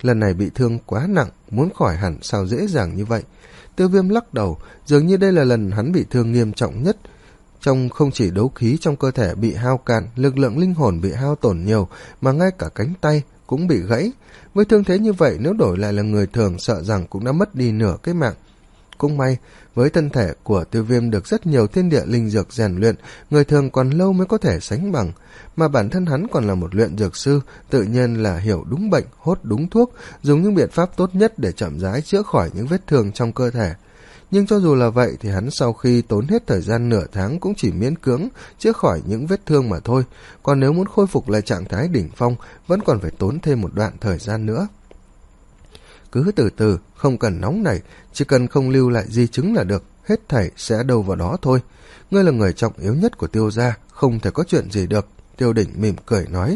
lần này bị thương quá nặng, muốn khỏi hẳn sao dễ dàng như vậy. Tiêu Viêm lắc đầu, dường như đây là lần hắn bị thương nghiêm trọng nhất. Trong không chỉ đấu khí trong cơ thể bị hao cạn, lực lượng linh hồn bị hao tổn nhiều, mà ngay cả cánh tay cũng bị gãy. Với thương thế như vậy, nếu đổi lại là người thường sợ rằng cũng đã mất đi nửa cái mạng. Cũng may, với thân thể của Tiêu Viêm được rất nhiều thiên địa linh dược rèn luyện, người thường còn lâu mới có thể sánh bằng, mà bản thân hắn còn là một luyện dược sư, tự nhiên là hiểu đúng bệnh, hốt đúng thuốc, dùng những biện pháp tốt nhất để chậm rãi chữa khỏi những vết thương trong cơ thể. Nhưng cho dù là vậy thì hắn sau khi tốn hết thời gian nửa tháng cũng chỉ miễn cưỡng chữa khỏi những vết thương mà thôi, còn nếu muốn khôi phục lại trạng thái đỉnh phong vẫn còn phải tốn thêm một đoạn thời gian nữa. Cứ từ từ, không cần nóng nảy, chỉ cần không lưu lại di chứng là được, hết thảy sẽ đâu vào đó thôi. Ngươi là người trọng yếu nhất của Tiêu gia, không thể có chuyện gì được. Tiêu Đỉnh mỉm cười nói.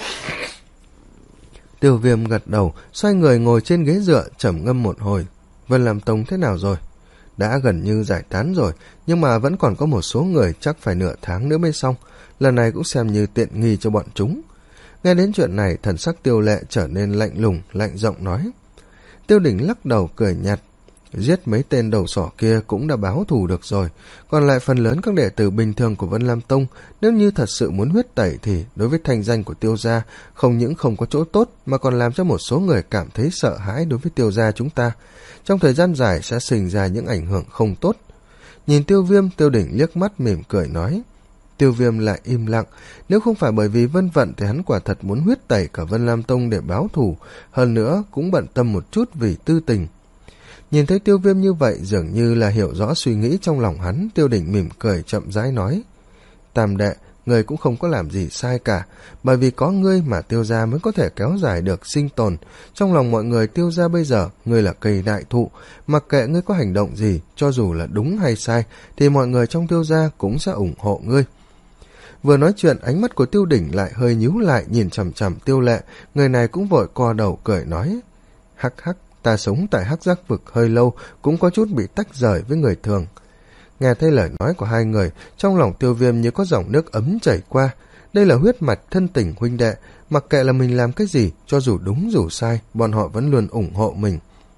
Tiêu Viêm gật đầu, xoay người ngồi trên ghế dựa, trầm ngâm một hồi. Vân Lam Tông thế nào rồi? Đã gần như giải tán rồi, nhưng mà vẫn còn có một số người chắc phải nửa tháng nữa mới xong. Lần này cũng xem như tiện nghi cho bọn chúng. Nghe đến chuyện này, thần sắc Tiêu Lệ trở nên lạnh lùng, lạnh giọng nói. Tiêu Đỉnh lắc đầu cười nhạt. Giết mấy tên đầu sỏ kia cũng đã báo thù được rồi, còn lại phần lớn các đệ tử bình thường của Vân Lam Tông, nếu như thật sự muốn huyết tẩy thì đối với thanh danh của Tiêu gia không những không có chỗ tốt mà còn làm cho một số người cảm thấy sợ hãi đối với Tiêu gia chúng ta. Trong thời gian dài sẽ sinh ra những ảnh hưởng không tốt. Nhìn Tiêu Viêm, Tiêu Đỉnh liếc mắt mỉm cười nói. Tiêu Viêm lại im lặng, nếu không phải bởi vì Vân Vận thì hắn quả thật muốn huyết tẩy cả Vân Lam Tông để báo thù, hơn nữa cũng bận tâm một chút vì tư tình. Nhìn thấy Tiêu Viêm như vậy, dường như là hiểu rõ suy nghĩ trong lòng hắn, Tiêu Đỉnh mỉm cười chậm rãi nói. Tam đệ, người cũng không có làm gì sai cả, bởi vì có ngươi mà Tiêu gia mới có thể kéo dài được sinh tồn. Trong lòng mọi người Tiêu gia bây giờ, ngươi là cây đại thụ, mặc kệ ngươi có hành động gì, cho dù là đúng hay sai, thì mọi người trong Tiêu gia cũng sẽ ủng hộ ngươi. Vừa nói chuyện, ánh mắt của Tiêu Đỉnh lại hơi nhíu lại, nhìn chằm chằm Tiêu Lệ, người này cũng vội co đầu cười nói. Hắc hắc, ta sống tại Hắc Giác Vực hơi lâu, cũng có chút bị tách rời với người thường. Nghe thấy lời nói của hai người, trong lòng Tiêu Viêm như có dòng nước ấm chảy qua. Đây là huyết mạch thân tình huynh đệ, mặc kệ là mình làm cái gì, cho dù đúng dù sai, bọn họ vẫn luôn ủng hộ mình.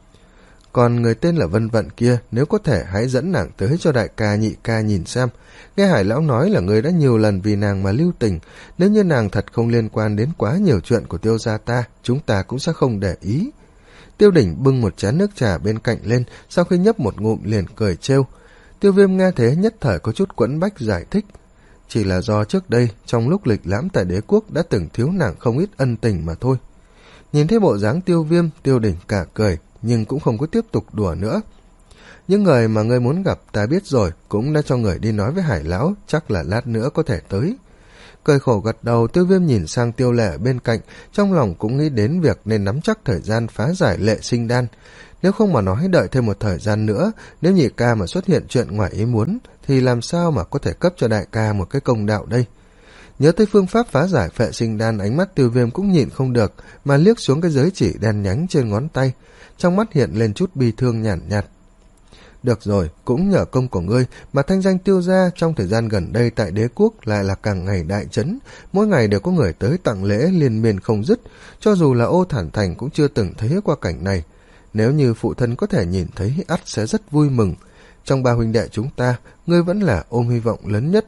Còn người tên là Vân Vận kia, nếu có thể hãy dẫn nàng tới cho đại ca nhị ca nhìn xem. Nghe Hải Lão nói là người đã nhiều lần vì nàng mà lưu tình, nếu như nàng thật không liên quan đến quá nhiều chuyện của Tiêu gia ta, chúng ta cũng sẽ không để ý. Tiêu Đỉnh bưng một chén nước trà bên cạnh lên, sau khi nhấp một ngụm liền cười trêu. Tiêu Viêm nghe thế nhất thời có chút quẫn bách giải thích. Chỉ là do trước đây, trong lúc lịch lãm tại đế quốc đã từng thiếu nàng không ít ân tình mà thôi. Nhìn thấy bộ dáng Tiêu Viêm, Tiêu Đỉnh cả cười, nhưng cũng không có tiếp tục đùa nữa. Những người mà ngươi muốn gặp ta biết rồi, cũng đã cho người đi nói với Hải Lão, chắc là lát nữa có thể tới. Cười khổ gật đầu, Tiêu Viêm nhìn sang Tiêu Lệ bên cạnh, trong lòng cũng nghĩ đến việc nên nắm chắc thời gian phá giải lệ sinh đan. Nếu không mà nói đợi thêm một thời gian nữa, nếu nhị ca mà xuất hiện chuyện ngoài ý muốn, thì làm sao mà có thể cấp cho đại ca một cái công đạo đây? Nhớ tới phương pháp phá giải phệ sinh đan, ánh mắt Tiêu Viêm cũng nhịn không được, mà liếc xuống cái giới chỉ đen nhánh trên ngón tay, trong mắt hiện lên chút bi thương nhàn nhạt, nhạt. Được rồi, cũng nhờ công của ngươi mà thanh danh Tiêu gia trong thời gian gần đây tại đế quốc lại là càng ngày đại chấn, mỗi ngày đều có người tới tặng lễ liên miên không dứt, cho dù là Ô Thản Thành cũng chưa từng thấy qua cảnh này. Nếu như phụ thân có thể nhìn thấy ắt sẽ rất vui mừng. Trong ba huynh đệ chúng ta, ngươi vẫn là ôm hy vọng lớn nhất.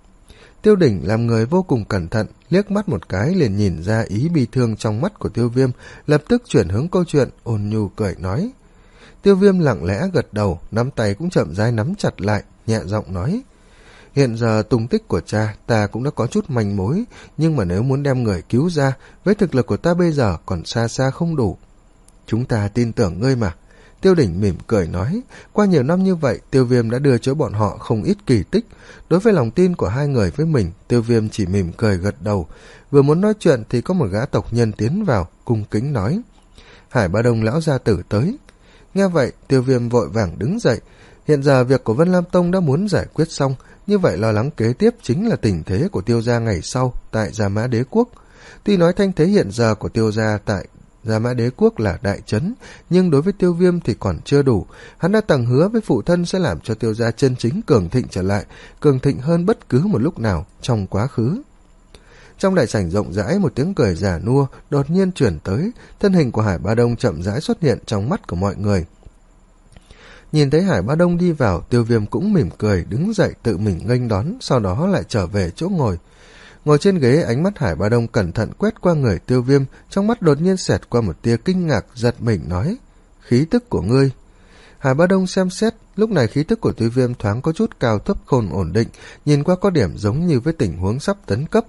Tiêu Đỉnh làm người vô cùng cẩn thận, liếc mắt một cái liền nhìn ra ý bi thương trong mắt của Tiêu Viêm, lập tức chuyển hướng câu chuyện, ôn nhu cười nói. Tiêu Viêm lặng lẽ gật đầu, nắm tay cũng chậm rãi nắm chặt lại, nhẹ giọng nói. Hiện giờ tung tích của cha ta cũng đã có chút manh mối, nhưng mà nếu muốn đem người cứu ra, với thực lực của ta bây giờ còn xa xa không đủ. Chúng ta tin tưởng ngươi mà. Tiêu Đỉnh mỉm cười nói, qua nhiều năm như vậy, Tiêu Viêm đã đưa cho bọn họ không ít kỳ tích. Đối với lòng tin của hai người với mình, Tiêu Viêm chỉ mỉm cười gật đầu. Vừa muốn nói chuyện thì có một gã tộc nhân tiến vào, cung kính nói. Hải Ba Đông lão gia tử tới. Nghe vậy, Tiêu Viêm vội vàng đứng dậy. Hiện giờ việc của Vân Lam Tông đã muốn giải quyết xong, như vậy lo lắng kế tiếp chính là tình thế của Tiêu gia ngày sau tại Gia Mã Đế Quốc. Tuy nói thanh thế hiện giờ của Tiêu gia tại Gia Mã Đế Quốc là đại trấn, nhưng đối với Tiêu Viêm thì còn chưa đủ. Hắn đã từng hứa với phụ thân sẽ làm cho Tiêu gia chân chính cường thịnh trở lại, cường thịnh hơn bất cứ một lúc nào trong quá khứ. Trong đại sảnh rộng rãi, một tiếng cười già nua đột nhiên chuyển tới, thân hình của Hải Bá Đông chậm rãi xuất hiện trong mắt của mọi người. Nhìn thấy Hải Bá Đông đi vào, Tiêu Viêm cũng mỉm cười, đứng dậy tự mình nghênh đón, sau đó lại trở về chỗ ngồi. Ngồi trên ghế, ánh mắt Hải Bá Đông cẩn thận quét qua người Tiêu Viêm, trong mắt đột nhiên xẹt qua một tia kinh ngạc, giật mình nói: khí tức của ngươi. Hải Bá Đông xem xét, lúc này khí tức của Tiêu Viêm thoáng có chút cao thấp không ổn định, nhìn qua có điểm giống như với tình huống sắp tấn cấp.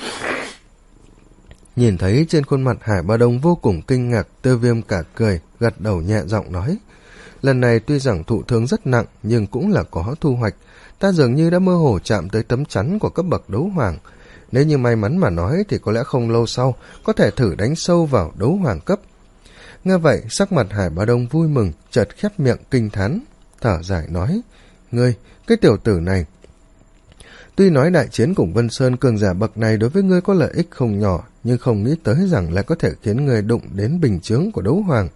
Nhìn thấy trên khuôn mặt Hải Bá Đông vô cùng kinh ngạc, Tiêu Viêm cả cười, gật đầu nhẹ giọng nói: lần này tuy rằng thụ thương rất nặng, nhưng cũng là có thu hoạch. Ta dường như đã mơ hồ chạm tới tấm chắn của cấp bậc đấu hoàng. Nếu như may mắn mà nói thì có lẽ không lâu sau có thể thử đánh sâu vào đấu hoàng cấp. Nghe vậy, sắc mặt Hải Bá Đông vui mừng, chợt khép miệng kinh thán, thở dài nói: ngươi, cái tiểu tử này, tuy nói đại chiến cùng Vân Sơn cường giả bậc này đối với ngươi có lợi ích không nhỏ, nhưng không nghĩ tới rằng lại có thể khiến ngươi đụng đến bình chướng của đấu hoàng.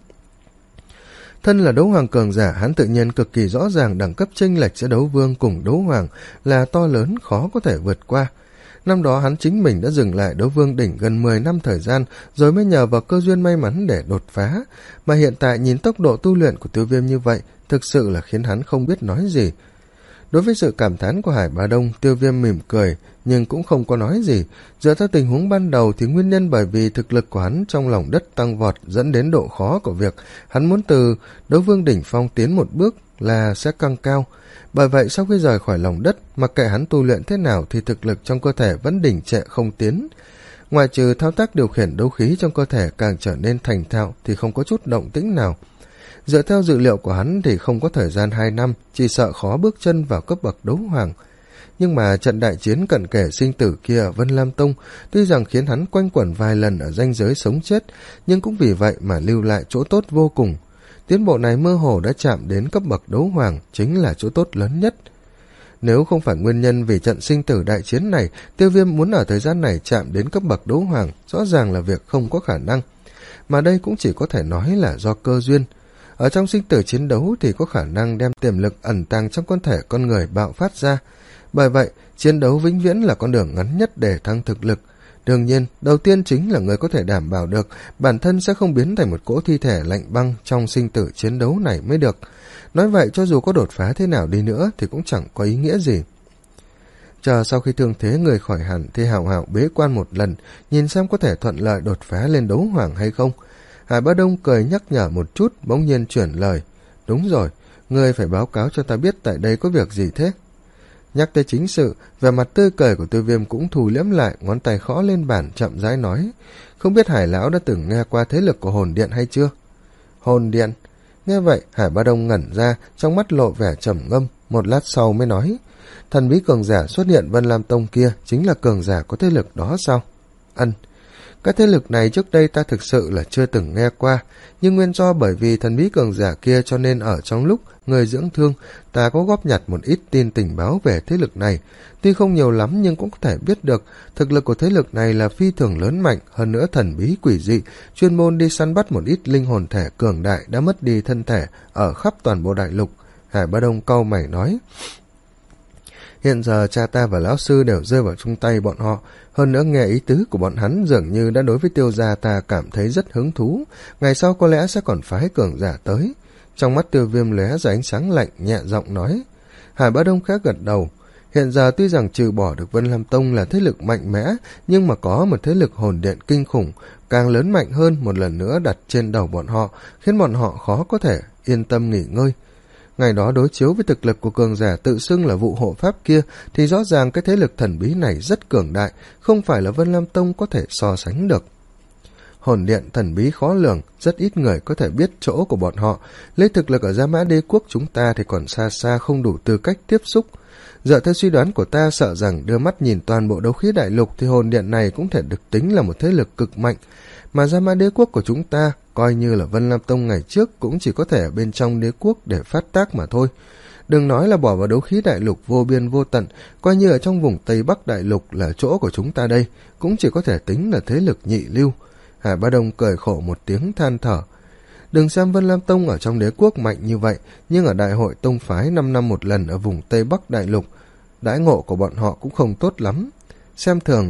Thân là đấu hoàng cường giả, hắn tự nhiên cực kỳ rõ ràng đẳng cấp chênh lệch giữa đấu vương cùng đấu hoàng là to lớn, khó có thể vượt qua. Năm đó hắn chính mình đã dừng lại đấu vương đỉnh gần mười năm thời gian, rồi mới nhờ vào cơ duyên may mắn để đột phá, mà hiện tại nhìn tốc độ tu luyện của Tiêu Viêm như vậy, thực sự là khiến hắn không biết nói gì. Đối với sự cảm thán của Hải Bá Đông, Tiêu Viêm mỉm cười, nhưng cũng không có nói gì. Dựa theo tình huống ban đầu thì nguyên nhân bởi vì thực lực của hắn trong lòng đất tăng vọt, dẫn đến độ khó của việc hắn muốn từ đấu vương đỉnh phong tiến một bước là sẽ căng cao. Bởi vậy sau khi rời khỏi lòng đất, mặc kệ hắn tu luyện thế nào thì thực lực trong cơ thể vẫn đỉnh trệ không tiến. Ngoài trừ thao tác điều khiển đấu khí trong cơ thể càng trở nên thành thạo thì không có chút động tĩnh nào. Dựa theo dự liệu của hắn thì không có thời gian hai năm, chỉ sợ khó bước chân vào cấp bậc đấu hoàng. Nhưng mà trận đại chiến cận kề sinh tử kia ở Vân Lam Tông tuy rằng khiến hắn quanh quẩn vài lần ở ranh giới sống chết, nhưng cũng vì vậy mà lưu lại chỗ tốt vô cùng. Tiến bộ này mơ hồ đã chạm đến cấp bậc đấu hoàng, chính là chỗ tốt lớn nhất. Nếu không phải nguyên nhân vì trận sinh tử đại chiến này, Tiêu Viêm muốn ở thời gian này chạm đến cấp bậc đấu hoàng, rõ ràng là việc không có khả năng. Mà đây cũng chỉ có thể nói là do cơ duyên. Ở trong sinh tử chiến đấu thì có khả năng đem tiềm lực ẩn tàng trong cơ thể con người bạo phát ra. Bởi vậy, chiến đấu vĩnh viễn là con đường ngắn nhất để thăng thực lực. Đương nhiên, đầu tiên chính là người có thể đảm bảo được bản thân sẽ không biến thành một cỗ thi thể lạnh băng trong sinh tử chiến đấu này mới được. Nói vậy, cho dù có đột phá thế nào đi nữa thì cũng chẳng có ý nghĩa gì. Chờ sau khi thương thế người khỏi hẳn thì hào hào bế quan một lần, nhìn xem có thể thuận lợi đột phá lên đấu hoàng hay không. Hải Bá Đông cười nhắc nhở một chút, bỗng nhiên chuyển lời: đúng rồi, ngươi phải báo cáo cho ta biết tại đây có việc gì thế? Nhắc tới chính sự, vẻ mặt tươi cười của Tiêu Viêm cũng thu liễm lại, ngón tay khõ lên bàn chậm rãi nói: không biết Hải lão đã từng nghe qua thế lực của hồn điện hay chưa? Hồn điện? Nghe vậy, Hải Bá Đông ngẩn ra, trong mắt lộ vẻ trầm ngâm, một lát sau mới nói: thần bí cường giả xuất hiện Vân Lam Tông kia chính là cường giả có thế lực đó sao? Ân. Cái thế lực này trước đây ta thực sự là chưa từng nghe qua, nhưng nguyên do bởi vì thần bí cường giả kia cho nên ở trong lúc người dưỡng thương, ta có góp nhặt một ít tin tình báo về thế lực này. Tuy không nhiều lắm nhưng cũng có thể biết được thực lực của thế lực này là phi thường lớn mạnh, hơn nữa thần bí quỷ dị, chuyên môn đi săn bắt một ít linh hồn thể cường đại đã mất đi thân thể ở khắp toàn bộ đại lục. Hải Bá Đông cau mày nói: hiện giờ cha ta và lão sư đều rơi vào trong tay bọn họ, hơn nữa nghe ý tứ của bọn hắn dường như đã đối với Tiêu gia ta cảm thấy rất hứng thú, ngày sau có lẽ sẽ còn phái cường giả tới. Trong mắt Tiêu Viêm lóe ra ánh sáng lạnh, nhẹ giọng nói. Hải Bá Đông khẽ gật đầu. Hiện giờ tuy rằng trừ bỏ được Vân Lam Tông là thế lực mạnh mẽ, nhưng mà có một thế lực hồn điện kinh khủng, càng lớn mạnh hơn một lần nữa đặt trên đầu bọn họ, khiến bọn họ khó có thể yên tâm nghỉ ngơi. Ngày đó đối chiếu với thực lực của cường giả tự xưng là vụ hộ pháp kia thì rõ ràng cái thế lực thần bí này rất cường đại, không phải là Vân Lam Tông có thể so sánh được. Hồn điện thần bí khó lường, rất ít người có thể biết chỗ của bọn họ. Lấy thực lực ở Gia Mã Đế Quốc chúng ta thì còn xa xa không đủ tư cách tiếp xúc. Dựa theo suy đoán của ta, sợ rằng đưa mắt nhìn toàn bộ đấu khí đại lục thì hồn điện này cũng thể được tính là một thế lực cực mạnh. Mà Gia Mã Đế Quốc của chúng ta, coi như là Vân Lam Tông ngày trước, cũng chỉ có thể ở bên trong đế quốc để phát tác mà thôi. Đừng nói là bỏ vào đấu khí đại lục vô biên vô tận, coi như ở trong vùng Tây Bắc đại lục là chỗ của chúng ta đây, cũng chỉ có thể tính là thế lực nhị lưu. Hải Bá Đông cười khổ một tiếng than thở. Đừng xem Vân Lam Tông ở trong đế quốc mạnh như vậy, nhưng ở đại hội tông phái năm năm một lần ở vùng Tây Bắc đại lục, đãi ngộ của bọn họ cũng không tốt lắm. Xem thường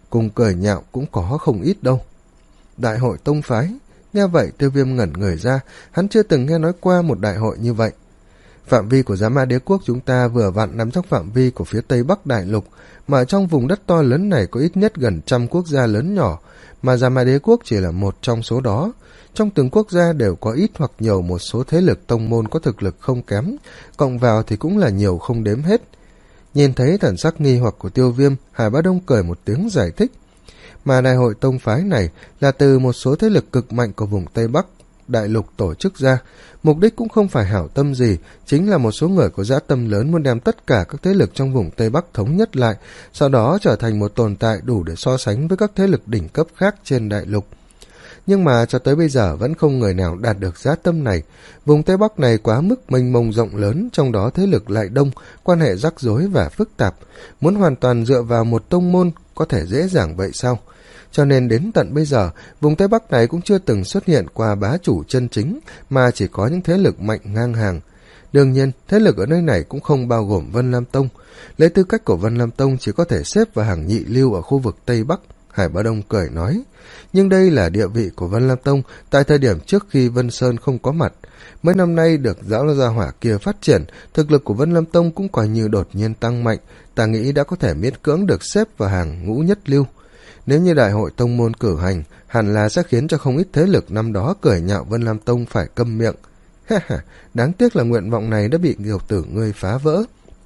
cùng cười nhạo cũng có không ít đâu. Đại hội tông phái? Nghe vậy Tiêu Viêm ngẩn người ra, hắn chưa từng nghe nói qua một đại hội như vậy. Phạm vi của Giá Ma Đế Quốc chúng ta vừa vặn nằm trong phạm vi của phía Tây Bắc Đại Lục, mà trong vùng đất to lớn này có ít nhất gần trăm quốc gia lớn nhỏ, mà Giá Ma Đế Quốc chỉ là một trong số đó. Trong từng quốc gia đều có ít hoặc nhiều một số thế lực tông môn có thực lực không kém, cộng vào thì cũng là nhiều không đếm hết. Nhìn thấy thần sắc nghi hoặc của Tiêu Viêm, Hải Bá Đông cười một tiếng giải thích. Mà đại hội tông phái này là từ một số thế lực cực mạnh của vùng Tây Bắc Đại Lục tổ chức ra, mục đích cũng không phải hảo tâm gì, chính là một số người có dã tâm lớn muốn đem tất cả các thế lực trong vùng Tây Bắc thống nhất lại, sau đó trở thành một tồn tại đủ để so sánh với các thế lực đỉnh cấp khác trên Đại Lục. Nhưng mà cho tới bây giờ vẫn không người nào đạt được dã tâm này. Vùng Tây Bắc này quá mức mênh mông rộng lớn, trong đó thế lực lại đông, quan hệ rắc rối và phức tạp. Muốn hoàn toàn dựa vào một tông môn có thể dễ dàng vậy sao? Cho nên đến tận bây giờ, vùng Tây Bắc này cũng chưa từng xuất hiện qua bá chủ chân chính, mà chỉ có những thế lực mạnh ngang hàng. Đương nhiên, thế lực ở nơi này cũng không bao gồm Vân Lam Tông. Lấy tư cách của Vân Lam Tông chỉ có thể xếp vào hàng nhị lưu ở khu vực Tây Bắc. Hải Bá Đông cười nói, nhưng đây là địa vị của Vân Lam Tông tại thời điểm trước khi Vân Sơn không có mặt. Mấy năm nay được Giáo Gia Hỏa kia phát triển, thực lực của Vân Lam Tông cũng coi như đột nhiên tăng mạnh, ta nghĩ đã có thể miễn cưỡng được xếp vào hàng ngũ nhất lưu. Nếu như đại hội tông môn cử hành, hẳn là sẽ khiến cho không ít thế lực năm đó cười nhạo Vân Lam Tông phải câm miệng. Ha ha, đáng tiếc là nguyện vọng này đã bị tiểu tử ngươi phá vỡ.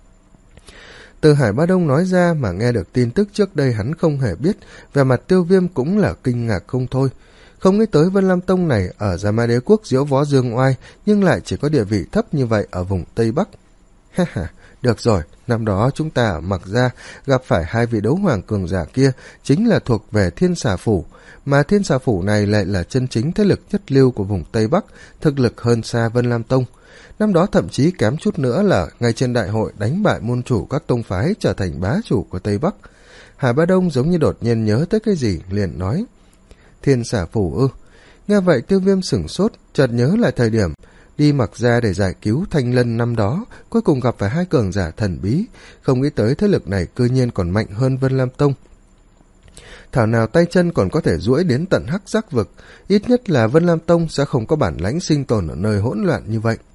Từ Hải Bá Đông nói ra mà nghe được tin tức trước đây hắn không hề biết, về mặt Tiêu Viêm cũng là kinh ngạc không thôi. Không nghĩ tới Vân Lam Tông này ở Giá Ma Đế Quốc diễu võ dương oai, nhưng lại chỉ có địa vị thấp như vậy ở vùng Tây Bắc. Ha ha, được rồi, năm đó chúng ta ở Mặc Gia gặp phải hai vị đấu hoàng cường giả kia, chính là thuộc về Thiên Xà Phủ, mà Thiên Xà Phủ này lại là chân chính thế lực nhất lưu của vùng Tây Bắc, thực lực hơn xa Vân Lam Tông. Năm đó thậm chí kém chút nữa là ngay trên đại hội đánh bại môn chủ các tông phái, trở thành bá chủ của Tây Bắc. Hải Bá Đông giống như đột nhiên nhớ tới cái gì, liền nói, Thiên Xà Phủ ư? Nghe vậy Tiêu Viêm sửng sốt, chợt nhớ lại thời điểm đi Mặc Gia để giải cứu Thanh Lân năm đó, cuối cùng gặp phải hai cường giả thần bí, không nghĩ tới thế lực này cư nhiên còn mạnh hơn Vân Lam Tông. Thảo nào tay chân còn có thể duỗi đến tận Hắc Giác Vực, ít nhất là Vân Lam Tông sẽ không có bản lãnh sinh tồn ở nơi hỗn loạn như vậy.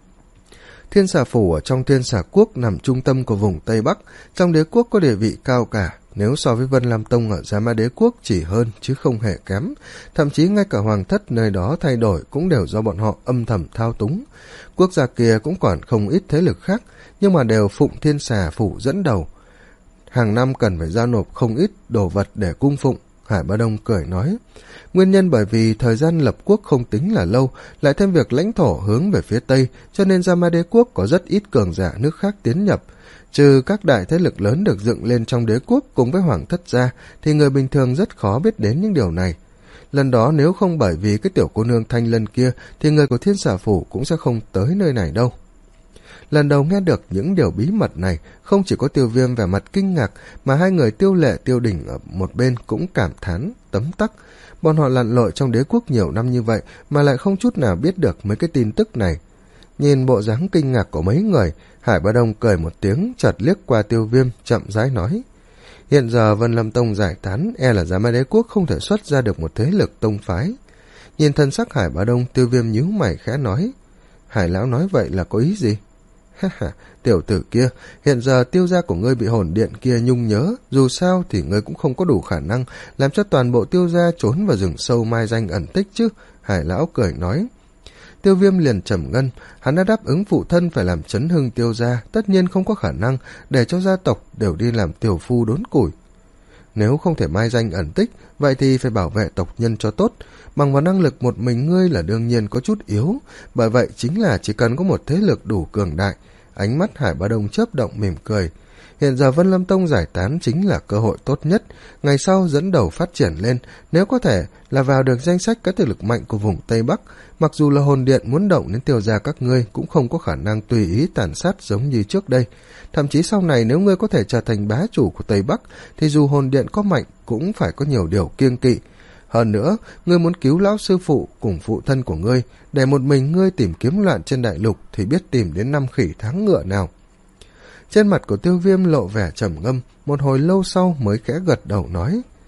Thiên Xà Phủ ở trong Thiên Xà Quốc nằm trung tâm của vùng Tây Bắc, trong đế quốc có địa vị cao cả, nếu so với Vân Lam Tông ở Giá Ma Đế Quốc chỉ hơn chứ không hề kém, thậm chí ngay cả hoàng thất nơi đó thay đổi cũng đều do bọn họ âm thầm thao túng. Quốc gia kia cũng còn không ít thế lực khác, nhưng mà đều phụng Thiên Xà Phủ dẫn đầu. Hàng năm cần phải giao nộp không ít đồ vật để cung phụng. Hải Bá Đông cười nói, nguyên nhân bởi vì thời gian lập quốc không tính là lâu, lại thêm việc lãnh thổ hướng về phía Tây, cho nên Giá Ma Đế Quốc có rất ít cường giả nước khác tiến nhập. Trừ các đại thế lực lớn được dựng lên trong đế quốc cùng với hoàng thất gia, thì người bình thường rất khó biết đến những điều này. Lần đó nếu không bởi vì cái tiểu cô nương Thanh Lân kia, thì người của Thiên Xà Phủ cũng sẽ không tới nơi này đâu. Lần đầu nghe được những điều bí mật này, không chỉ có Tiêu Viêm vẻ mặt kinh ngạc, mà hai người Tiêu Lệ, Tiêu Đỉnh ở một bên cũng cảm thán, tấm tắc. Bọn họ lặn lội trong đế quốc nhiều năm như vậy mà lại không chút nào biết được mấy cái tin tức này. Nhìn bộ dáng kinh ngạc của mấy người, Hải Bá Đông cười một tiếng, chợt liếc qua Tiêu Viêm, chậm rãi nói, hiện giờ Vân Lam Tông giải tán, e là Giá Ma Đế Quốc không thể xuất ra được một thế lực tông phái. Nhìn thân sắc Hải Bá Đông, Tiêu Viêm nhíu mày khẽ nói, Hải lão nói vậy là có ý gì? Ha ha, tiểu tử kia, hiện giờ Tiêu gia của ngươi bị hồn điện kia nhung nhớ, dù sao thì ngươi cũng không có đủ khả năng làm cho toàn bộ Tiêu gia trốn vào rừng sâu mai danh ẩn tích chứ. Hải lão cười nói. Tiêu Viêm liền trầm ngân, hắn đã đáp ứng phụ thân phải làm chấn hưng Tiêu gia, tất nhiên không có khả năng để cho gia tộc đều đi làm tiểu phu đốn củi. Nếu không thể mai danh ẩn tích, vậy thì phải bảo vệ tộc nhân cho tốt. Bằng vào năng lực một mình ngươi là đương nhiên có chút yếu, bởi vậy chính là chỉ cần có một thế lực đủ cường đại. Ánh mắt Hải Bá Đông chớp động mỉm cười. Hiện giờ Vân Lam Tông giải tán chính là cơ hội tốt nhất, ngày sau dẫn đầu phát triển lên, nếu có thể là vào được danh sách các thế lực mạnh của vùng Tây Bắc, mặc dù là hồn điện muốn động đến Tiêu gia các ngươi cũng không có khả năng tùy ý tàn sát giống như trước đây. Thậm chí sau này nếu ngươi có thể trở thành bá chủ của Tây Bắc, thì dù hồn điện có mạnh cũng phải có nhiều điều kiêng kỵ. Hơn nữa, ngươi muốn cứu lão sư phụ cùng phụ thân của ngươi, để một mình ngươi tìm kiếm loạn trên đại lục thì biết tìm đến năm khỉ tháng ngựa nào. Trên mặt của Tiêu Viêm lộ vẻ trầm ngâm, một hồi lâu sau mới khẽ gật đầu nói,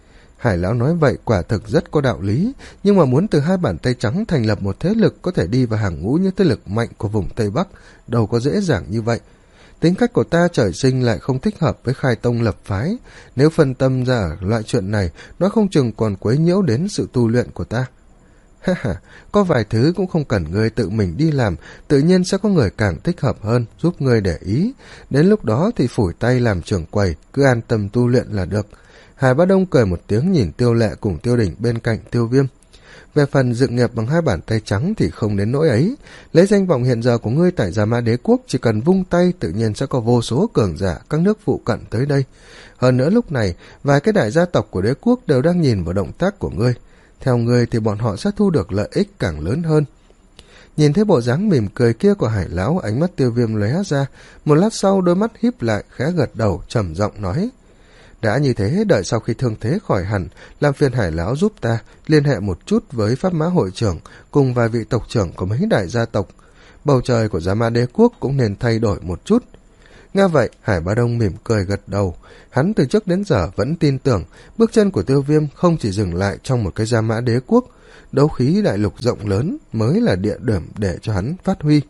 Hải lão nói vậy quả thực rất có đạo lý, nhưng mà muốn từ hai bàn tay trắng thành lập một thế lực có thể đi vào hàng ngũ những thế lực mạnh của vùng Tây Bắc, đâu có dễ dàng như vậy. Tính cách của ta trời sinh lại không thích hợp với khai tông lập phái, nếu phân tâm ra ở loại chuyện này, nó không chừng còn quấy nhiễu đến sự tu luyện của ta. Ha ha, có vài thứ cũng không cần ngươi tự mình đi làm, tự nhiên sẽ có người càng thích hợp hơn, giúp ngươi để ý. Đến lúc đó thì phủi tay làm trưởng quầy, cứ an tâm tu luyện là được. Hải Bá Đông cười một tiếng nhìn Tiêu Lệ cùng Tiêu Đỉnh bên cạnh Tiêu Viêm. Về phần dựng nghiệp bằng hai bàn tay trắng thì không đến nỗi ấy. Lấy danh vọng hiện giờ của ngươi tại Gia Mã Đế Quốc, chỉ cần vung tay tự nhiên sẽ có vô số cường giả các nước phụ cận tới đây. Hơn nữa lúc này, vài cái đại gia tộc của đế quốc đều đang nhìn vào động tác của ngươi. Theo ngươi thì bọn họ sẽ thu được lợi ích càng lớn hơn. Nhìn thấy bộ dáng mỉm cười kia của Hải lão, ánh mắt Tiêu Viêm lóe ra, một lát sau đôi mắt híp lại, khẽ gật đầu, trầm giọng nói: đã như thế, đợi sau khi thương thế khỏi hẳn, làm phiền Hải lão giúp ta liên hệ một chút với Pháp Mã hội trưởng cùng vài vị tộc trưởng của mấy đại gia tộc. Bầu trời của Gia Mã Đế Quốc cũng nên thay đổi một chút. Nghe vậy, Hải Bá Đông mỉm cười gật đầu. Hắn từ trước đến giờ vẫn tin tưởng bước chân của Tiêu Viêm không chỉ dừng lại trong một cái Gia Mã Đế Quốc, đấu khí đại lục rộng lớn mới là địa điểm để cho hắn phát huy.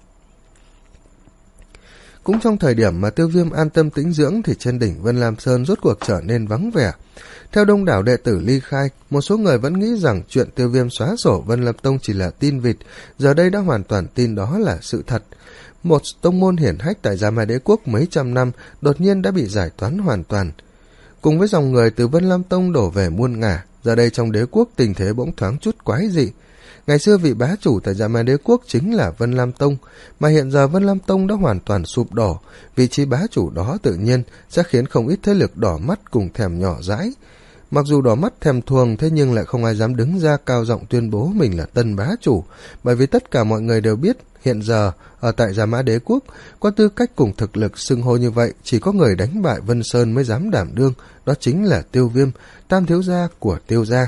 Cũng trong thời điểm mà Tiêu Viêm an tâm tĩnh dưỡng thì trên đỉnh Vân Lam Sơn rốt cuộc trở nên vắng vẻ. Theo đông đảo đệ tử ly khai, một số người vẫn nghĩ rằng chuyện Tiêu Viêm xóa sổ Vân Lam Tông chỉ là tin vịt, giờ đây đã hoàn toàn tin đó là sự thật. Một tông môn hiển hách tại Gia Mã Đế Quốc mấy trăm năm đột nhiên đã bị giải toán hoàn toàn. Cùng với dòng người từ Vân Lam Tông đổ về muôn ngả, giờ đây trong đế quốc tình thế bỗng thoáng chút quái dị. Ngày xưa vị bá chủ tại Gia Mã Đế Quốc chính là Vân Lam Tông, mà hiện giờ Vân Lam Tông đã hoàn toàn sụp đổ. Vị trí bá chủ đó tự nhiên sẽ khiến không ít thế lực đỏ mắt cùng thèm nhỏ dãi. Mặc dù đỏ mắt thèm thuồng, thế nhưng lại không ai dám đứng ra cao giọng tuyên bố mình là tân bá chủ, bởi vì tất cả mọi người đều biết hiện giờ ở tại Gia Mã Đế Quốc, có tư cách cùng thực lực xưng hô như vậy chỉ có người đánh bại Vân Sơn mới dám đảm đương, đó chính là Tiêu Viêm, tam thiếu gia của Tiêu gia.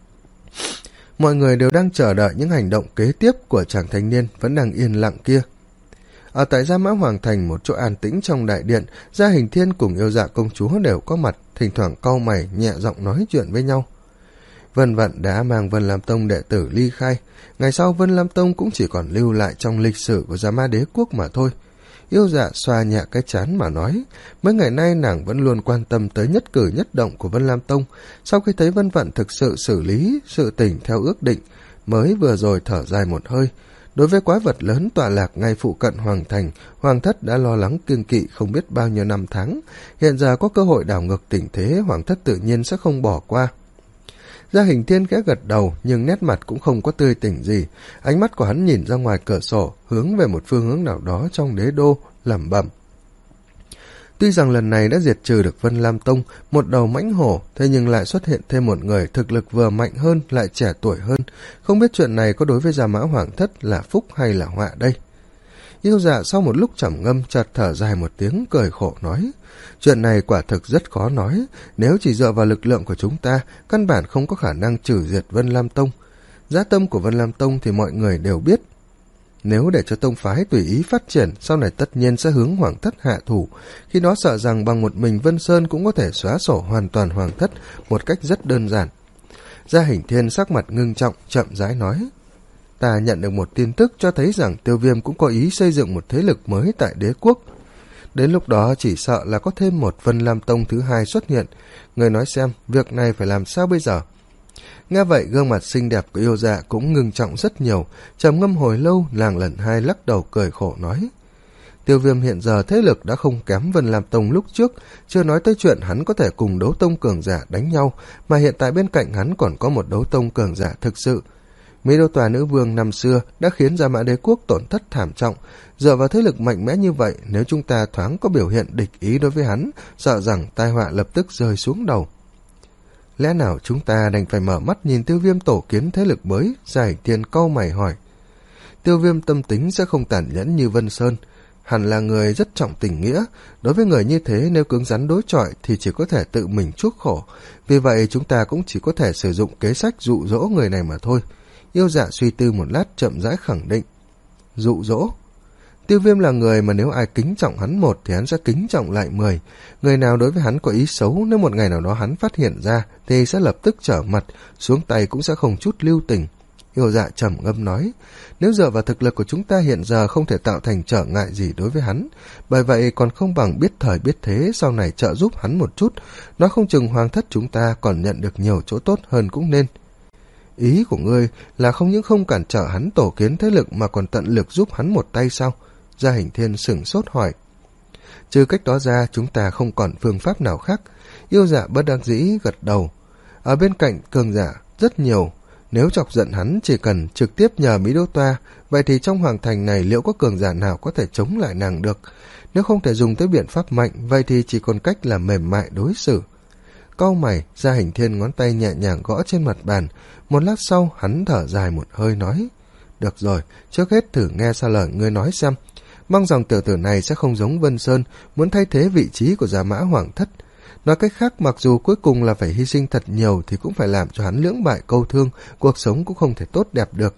Mọi người đều đang chờ đợi những hành động kế tiếp của chàng thanh niên vẫn đang yên lặng kia. Ở tại Gia Mã Hoàng Thành, một chỗ an tĩnh trong đại điện, Gia Hình Thiên cùng Yêu Dạ công chúa đều có mặt, thỉnh thoảng cau mày nhẹ giọng nói chuyện với nhau. Vân Vận đã mang Vân Lam Tông đệ tử ly khai, ngày sau Vân Lam Tông cũng chỉ còn lưu lại trong lịch sử của Gia Mã Đế Quốc mà thôi. Yêu Dạ xoa nhẹ cái trán mà nói, mấy ngày nay nàng vẫn luôn quan tâm tới nhất cử nhất động của Vân Lam Tông, sau khi thấy Vân Vận thực sự xử lý sự tình theo ước định, mới vừa rồi thở dài một hơi. Đối với quái vật lớn tọa lạc ngay phụ cận Hoàng Thành, Hoàng thất đã lo lắng kiêng kỵ không biết bao nhiêu năm tháng, hiện giờ có cơ hội đảo ngược tình thế, Hoàng thất tự nhiên sẽ không bỏ qua. Gia Hình Thiên khẽ gật đầu, nhưng nét mặt cũng không có tươi tỉnh gì. Ánh mắt của hắn nhìn ra ngoài cửa sổ, hướng về một phương hướng nào đó trong đế đô, lẩm bẩm. Tuy rằng lần này đã diệt trừ được Vân Lam Tông, một đầu mãnh hổ, thế nhưng lại xuất hiện thêm một người thực lực vừa mạnh hơn, lại trẻ tuổi hơn. Không biết chuyện này có đối với Gia Mã Hoàng thất là phúc hay là họa đây? Yêu Dạ sau một lúc trầm ngâm chợt thở dài một tiếng, cười khổ nói. Chuyện này quả thực rất khó nói, nếu chỉ dựa vào lực lượng của chúng ta, căn bản không có khả năng trừ diệt Vân Lam Tông. Giá tâm của Vân Lam Tông thì mọi người đều biết. Nếu để cho tông phái tùy ý phát triển, sau này tất nhiên sẽ hướng Hoàng thất hạ thủ, khi đó sợ rằng bằng một mình Vân Sơn cũng có thể xóa sổ hoàn toàn Hoàng thất một cách rất đơn giản. Gia Hình Thiên sắc mặt ngưng trọng, chậm rãi nói. Ta nhận được một tin tức cho thấy rằng Tiêu Viêm cũng có ý xây dựng một thế lực mới tại đế quốc. Đến lúc đó chỉ sợ là có thêm một Vân Lam Tông thứ hai xuất hiện. Người nói xem, việc này phải làm sao bây giờ? Nghe vậy, gương mặt xinh đẹp của Yêu Dạ cũng ngưng trọng rất nhiều, trầm ngâm hồi lâu, nàng lần hai lắc đầu cười khổ nói. Tiêu Viêm hiện giờ thế lực đã không kém Vân Lam Tông lúc trước, chưa nói tới chuyện hắn có thể cùng đấu tông cường giả đánh nhau, mà hiện tại bên cạnh hắn còn có một đấu tông cường giả thực sự. Mỹ Đô Tòa Nữ Vương năm xưa đã khiến Gia Mã Đế Quốc tổn thất thảm trọng. Dựa vào thế lực mạnh mẽ như vậy, nếu chúng ta thoáng có biểu hiện địch ý đối với hắn, sợ rằng tai họa lập tức rơi xuống đầu. Lẽ nào chúng ta đành phải mở mắt nhìn Tiêu Viêm tổ kiến thế lực mới? Gia Hình Thiên cau mày hỏi. Tiêu Viêm tâm tính sẽ không tàn nhẫn như Vân Sơn, hẳn là người rất trọng tình nghĩa. Đối với người như thế, nếu cứng rắn đối chọi thì chỉ có thể tự mình chuốc khổ. Vì vậy chúng ta cũng chỉ có thể sử dụng kế sách dụ dỗ người này mà thôi. Yêu Dạ suy tư một lát chậm rãi khẳng định. Dụ dỗ? Tiêu Viêm là người mà nếu ai kính trọng hắn một thì hắn sẽ kính trọng lại mười. Người nào đối với hắn có ý xấu, nếu một ngày nào đó hắn phát hiện ra thì sẽ lập tức trở mặt, xuống tay cũng sẽ không chút lưu tình. Yêu Dạ trầm ngâm nói, nếu dựa vào thực lực của chúng ta hiện giờ không thể tạo thành trở ngại gì đối với hắn, bởi vậy còn không bằng biết thời biết thế, sau này trợ giúp hắn một chút, nói không chừng hoàng thất chúng ta còn nhận được nhiều chỗ tốt hơn cũng nên. Ý của ngươi là không những không cản trở hắn tổ kiến thế lực mà còn tận lực giúp hắn một tay sao? Gia Hình Thiên sửng sốt hỏi. Trừ cách đó ra chúng ta không còn phương pháp nào khác. Yêu Dạ bất đắc dĩ gật đầu. Ở bên cạnh cường giả rất nhiều, nếu chọc giận hắn chỉ cần trực tiếp nhờ Mỹ Đô Toa, vậy thì trong hoàng thành này liệu có cường giả nào có thể chống lại nàng được? Nếu không thể dùng tới biện pháp mạnh, vậy thì chỉ còn cách là mềm mại đối xử. Cau mày, Gia Hình Thiên ngón tay nhẹ nhàng gõ trên mặt bàn. Một lát sau hắn thở dài một hơi nói, được rồi, trước hết thử nghe sao lời ngươi nói xem. Mong rằng tiểu tử này sẽ không giống Vân Sơn, muốn thay thế vị trí của Gia Mã Hoàng Thất. Nói cách khác, mặc dù cuối cùng là phải hy sinh thật nhiều thì cũng phải làm cho hắn lưỡng bại câu thương, cuộc sống cũng không thể tốt đẹp được.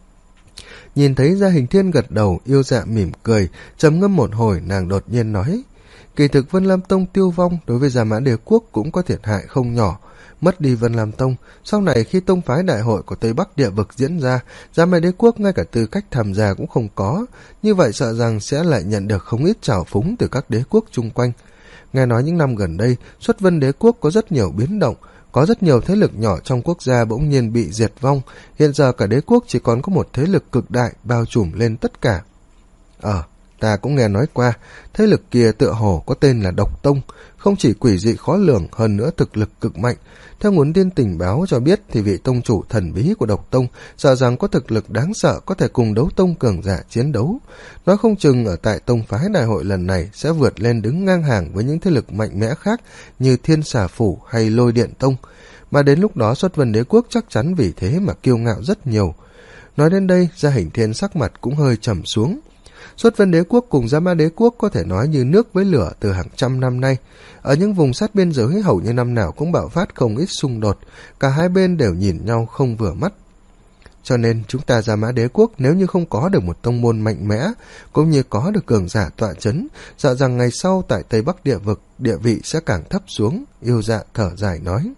Nhìn thấy Gia Hình Thiên gật đầu, Yêu Dạ mỉm cười, trầm ngâm một hồi, nàng đột nhiên nói, kỳ thực Vân Lam Tông tiêu vong đối với Gia Mã Đế Quốc cũng có thiệt hại không nhỏ. Mất đi Vân Lam Tông, sau này khi tông phái đại hội của Tây Bắc địa vực diễn ra, Gia Mã Đế Quốc ngay cả tư cách tham gia cũng không có, như vậy sợ rằng sẽ lại nhận được không ít trào phúng từ các đế quốc chung quanh. Nghe nói những năm gần đây, Xuất Vân Đế Quốc có rất nhiều biến động, có rất nhiều thế lực nhỏ trong quốc gia bỗng nhiên bị diệt vong, hiện giờ cả đế quốc chỉ còn có một thế lực cực đại bao trùm lên tất cả. Ờ, ta cũng nghe nói qua, thế lực kia tựa hồ có tên là Độc Tông, không chỉ quỷ dị khó lường, hơn nữa thực lực cực mạnh. Theo nguồn tin tình báo cho biết thì vị tông chủ thần bí của Độc Tông sợ rằng có thực lực đáng sợ, có thể cùng đấu tông cường giả chiến đấu. Nói không chừng ở tại tông phái đại hội lần này sẽ vượt lên đứng ngang hàng với những thế lực mạnh mẽ khác như Thiên Xà Phủ hay Lôi Điện Tông. Mà đến lúc đó Xuất Vân Đế Quốc chắc chắn vì thế mà kiêu ngạo rất nhiều. Nói đến đây, Gia Hình Thiên sắc mặt cũng hơi trầm xuống. Xuất Vân Đế Quốc cùng Gia Mã Đế Quốc có thể nói như nước với lửa từ hàng trăm năm nay. Ở những vùng sát biên giới hầu như năm nào cũng bạo phát không ít xung đột, cả hai bên đều nhìn nhau không vừa mắt. Cho nên chúng ta Gia Mã Đế Quốc nếu như không có được một tông môn mạnh mẽ, cũng như có được cường giả tọa chấn, sợ rằng ngày sau tại Tây Bắc địa vực địa vị sẽ càng thấp xuống. Yêu Dạ thở dài nói.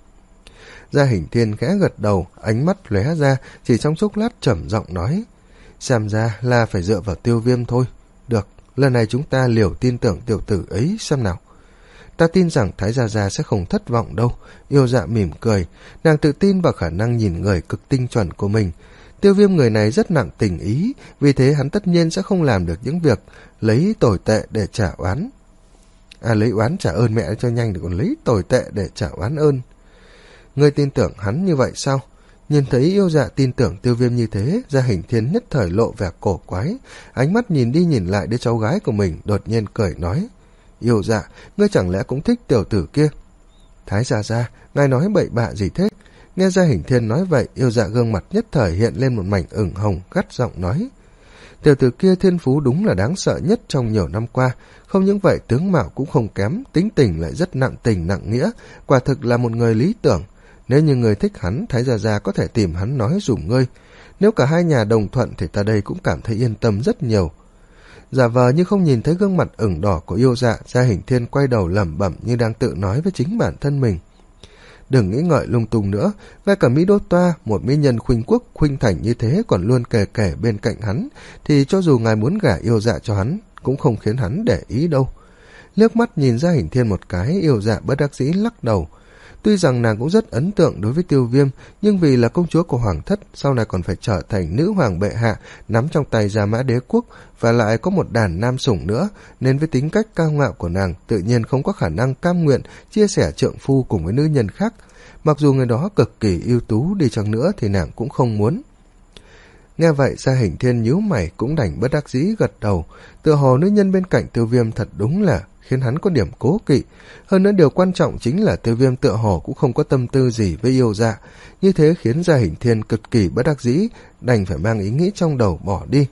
Gia Hình Thiên khẽ gật đầu, ánh mắt lóe ra, chỉ trong chốc lát trầm giọng nói, xem ra là phải dựa vào Tiêu Viêm thôi. Được, lần này chúng ta liều tin tưởng tiểu tử ấy xem nào. Ta tin rằng Thái Gia Gia sẽ không thất vọng đâu. Yêu Dạ mỉm cười, nàng tự tin vào khả năng nhìn người cực tinh chuẩn của mình. Tiêu Viêm người này rất nặng tình ý, vì thế hắn tất nhiên sẽ không làm được những việc lấy tồi tệ để trả oán. À, lấy oán trả ơn mẹ cho nhanh, để còn lấy tồi tệ để trả oán ơn. Ngươi tin tưởng hắn như vậy sao? Nhìn thấy Yêu Dạ tin tưởng Tiêu Viêm như thế, Gia Hình Thiên nhất thời lộ vẻ cổ quái, ánh mắt nhìn đi nhìn lại đứa cháu gái của mình, đột nhiên cười nói, Yêu Dạ, ngươi chẳng lẽ cũng thích tiểu tử kia? Thái Gia Gia, ngài nói bậy bạ gì thế? Nghe Gia Hình Thiên nói vậy, Yêu Dạ gương mặt nhất thời hiện lên một mảnh ửng hồng, gắt giọng nói, tiểu tử kia thiên phú đúng là đáng sợ nhất trong nhiều năm qua, không những vậy tướng mạo cũng không kém, tính tình lại rất nặng tình nặng nghĩa, quả thực là một người lý tưởng. Nếu như người thích hắn, Thái Gia Gia có thể tìm hắn nói dùm ngươi. Nếu cả hai nhà đồng thuận thì ta đây cũng cảm thấy yên tâm rất nhiều. Giả vờ như không nhìn thấy gương mặt ửng đỏ của Yêu Dạ, Gia Hình Thiên quay đầu lẩm bẩm như đang tự nói với chính bản thân mình. Đừng nghĩ ngợi lung tung nữa, ngay cả Mỹ Đô Toa, một mỹ nhân khuynh quốc khuynh thành như thế còn luôn kề kề bên cạnh hắn, thì cho dù ngài muốn gả Yêu Dạ cho hắn, cũng không khiến hắn để ý đâu. Liếc mắt nhìn Gia Hình Thiên một cái, Yêu Dạ bất đắc dĩ lắc đầu. Tuy rằng nàng cũng rất ấn tượng đối với Tiêu Viêm, nhưng vì là công chúa của Hoàng Thất, sau này còn phải trở thành nữ hoàng bệ hạ, nắm trong tay Gia Mã Đế Quốc, và lại có một đàn nam sủng nữa, nên với tính cách cao ngạo của nàng, tự nhiên không có khả năng cam nguyện chia sẻ trượng phu cùng với nữ nhân khác. Mặc dù người đó cực kỳ ưu tú đi chăng nữa thì nàng cũng không muốn. Nghe vậy, Gia Hình Thiên nhíu mày cũng đành bất đắc dĩ gật đầu, tựa hồ nữ nhân bên cạnh Tiêu Viêm thật đúng là khiến hắn có điểm cố kỵ. Hơn nữa điều quan trọng chính là Tiêu Viêm tựa hồ cũng không có tâm tư gì với Yêu Dạ, như thế khiến Gia Hình Thiên cực kỳ bất đắc dĩ, đành phải mang ý nghĩ trong đầu bỏ đi.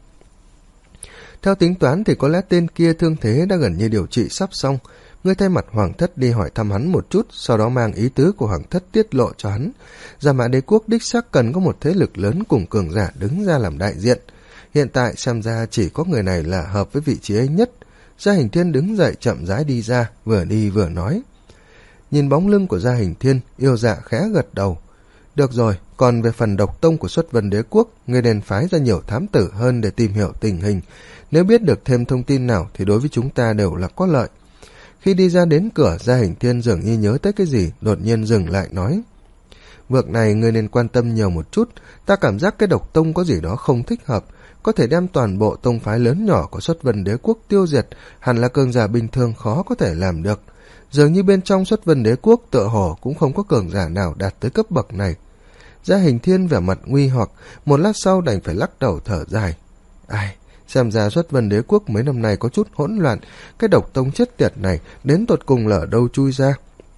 Theo tính toán thì có lẽ tên kia thương thế đã gần như điều trị sắp xong. Ngươi thay mặt Hoàng Thất đi hỏi thăm hắn một chút, sau đó mang ý tứ của Hoàng Thất tiết lộ cho hắn. Gia Mã Đế Quốc đích xác cần có một thế lực lớn cùng cường giả đứng ra làm đại diện. Hiện tại xem ra chỉ có người này là hợp với vị trí ấy nhất. Gia Hình Thiên đứng dậy chậm rãi đi ra, vừa đi vừa nói. Nhìn bóng lưng của Gia Hình Thiên, Yêu Dạ khẽ gật đầu. Được rồi, còn về phần độc tông của Xuất Vân Đế Quốc, người nên phái ra nhiều thám tử hơn để tìm hiểu tình hình. Nếu biết được thêm thông tin nào thì đối với chúng ta đều là có lợi. Khi đi ra đến cửa, Gia Hình Thiên dường như nhớ tới cái gì, đột nhiên dừng lại nói. Việc này người nên quan tâm nhiều một chút, ta cảm giác cái độc tông có gì đó không thích hợp, có thể đem toàn bộ tông phái lớn nhỏ của Xuất Vân Đế Quốc tiêu diệt, hẳn là cường giả bình thường khó có thể làm được. Dường như bên trong Xuất Vân Đế Quốc tựa hồ cũng không có cường giả nào đạt tới cấp bậc này. Gia Hình Thiên vẻ mặt nguy hoặc, một lát sau đành phải lắc đầu thở dài. Ai, xem ra Xuất Vân Đế Quốc mấy năm nay có chút hỗn loạn, cái độc tông chết tiệt này đến tột cùng là ở đâu chui ra.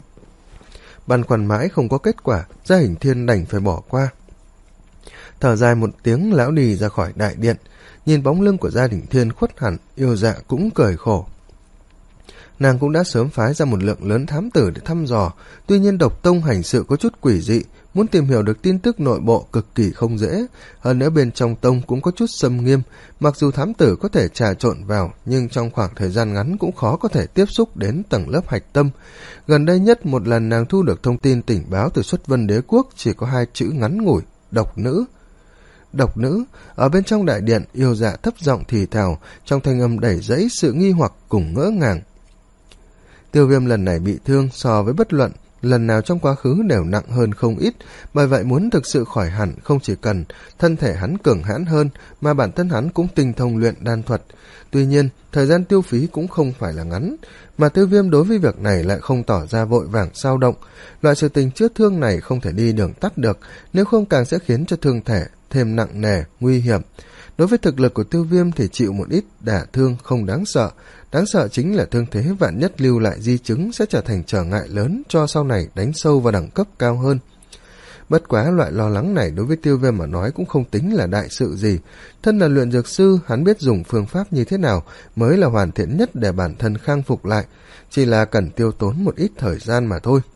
Băn khoăn mãi không có kết quả, Gia Hình Thiên đành phải bỏ qua. Thở dài một tiếng, lão đi ra khỏi đại điện, nhìn bóng lưng của Gia Hình Thiên khuất hẳn, Yêu Dạ cũng cười khổ. Nàng cũng đã sớm phái ra một lượng lớn thám tử để thăm dò, tuy nhiên độc tông hành sự có chút quỷ dị, muốn tìm hiểu được tin tức nội bộ cực kỳ không dễ, hơn nữa bên trong tông cũng có chút xâm nghiêm, mặc dù thám tử có thể trà trộn vào, nhưng trong khoảng thời gian ngắn cũng khó có thể tiếp xúc đến tầng lớp hạch tâm. Gần đây nhất một lần nàng thu được thông tin tình báo từ Xuất Vân Đế Quốc chỉ có hai chữ ngắn ngủi, độc nữ. Độc nữ, ở bên trong đại điện, Yêu Dạ thấp giọng thì thào, trong thanh âm đầy dẫy sự nghi hoặc cùng ngỡ ngàng. Tiêu Viêm lần này bị thương so với bất luận lần nào trong quá khứ đều nặng hơn không ít, bởi vậy muốn thực sự khỏi hẳn không chỉ cần thân thể hắn cường hãn hơn, mà bản thân hắn cũng tinh thông luyện đan thuật. Tuy nhiên, thời gian tiêu phí cũng không phải là ngắn, mà Tiêu Viêm đối với việc này lại không tỏ ra vội vàng sao động. Loại sự tình chữa thương này không thể đi đường tắt được, nếu không càng sẽ khiến cho thương thể thêm nặng nề, nguy hiểm. Đối với thực lực của Tiêu Viêm thì chịu một ít đả thương không đáng sợ, đáng sợ chính là thương thế vạn nhất lưu lại di chứng sẽ trở thành trở ngại lớn cho sau này đánh sâu vào đẳng cấp cao hơn. Bất quá loại lo lắng này đối với Tiêu Viêm mà nói cũng không tính là đại sự gì. Thân là luyện dược sư, hắn biết dùng phương pháp như thế nào mới là hoàn thiện nhất để bản thân khang phục lại, chỉ là cần tiêu tốn một ít thời gian mà thôi.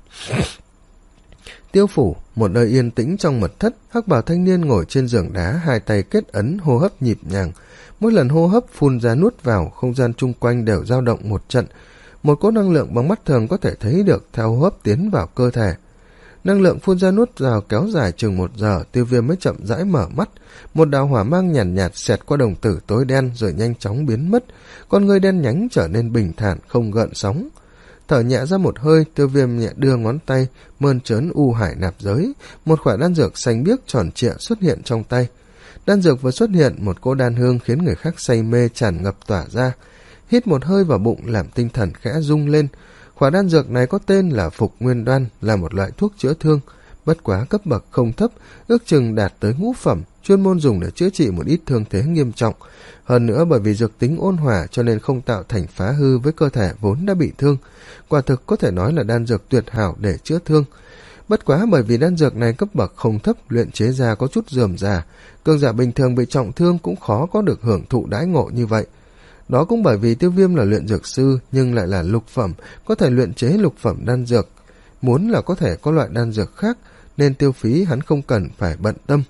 Tiêu phủ, một nơi yên tĩnh trong mật thất, hắc bào thanh niên ngồi trên giường đá, hai tay kết ấn, hô hấp nhịp nhàng. Mỗi lần hô hấp phun ra nuốt vào, không gian chung quanh đều dao động một trận. Một cỗ năng lượng bằng mắt thường có thể thấy được theo hô hấp tiến vào cơ thể. Năng lượng phun ra nuốt vào kéo dài chừng một giờ, Tiêu Viêm mới chậm rãi mở mắt. Một đạo hỏa mang nhàn nhạt, nhạt xẹt qua đồng tử tối đen rồi nhanh chóng biến mất. Con người đen nhánh trở nên bình thản, không gợn sóng. Thở nhẹ ra một hơi, Tiêu Viêm nhẹ đưa ngón tay mơn trớn u hải nạp giới, một quả đan dược xanh biếc tròn trịa xuất hiện trong tay. Đan dược vừa xuất hiện, một cỗ đan hương khiến người khác say mê tràn ngập tỏa ra. Hít một hơi vào bụng làm tinh thần khẽ rung lên. Quả đan dược này có tên là Phục Nguyên Đan, là một loại thuốc chữa thương, bất quá cấp bậc không thấp, ước chừng đạt tới ngũ phẩm, chuyên môn dùng để chữa trị một ít thương thế nghiêm trọng. Hơn nữa bởi vì dược tính ôn hòa cho nên không tạo thành phá hư với cơ thể vốn đã bị thương. Quả thực có thể nói là đan dược tuyệt hảo để chữa thương. Bất quá bởi vì đan dược này cấp bậc không thấp, luyện chế ra có chút rườm rà, cường giả bình thường bị trọng thương cũng khó có được hưởng thụ đãi ngộ như vậy. Đó cũng bởi vì Tiêu Viêm là luyện dược sư nhưng lại là lục phẩm, có thể luyện chế lục phẩm đan dược. Muốn là có thể có loại đan dược khác, nên tiêu phí hắn không cần phải bận tâm.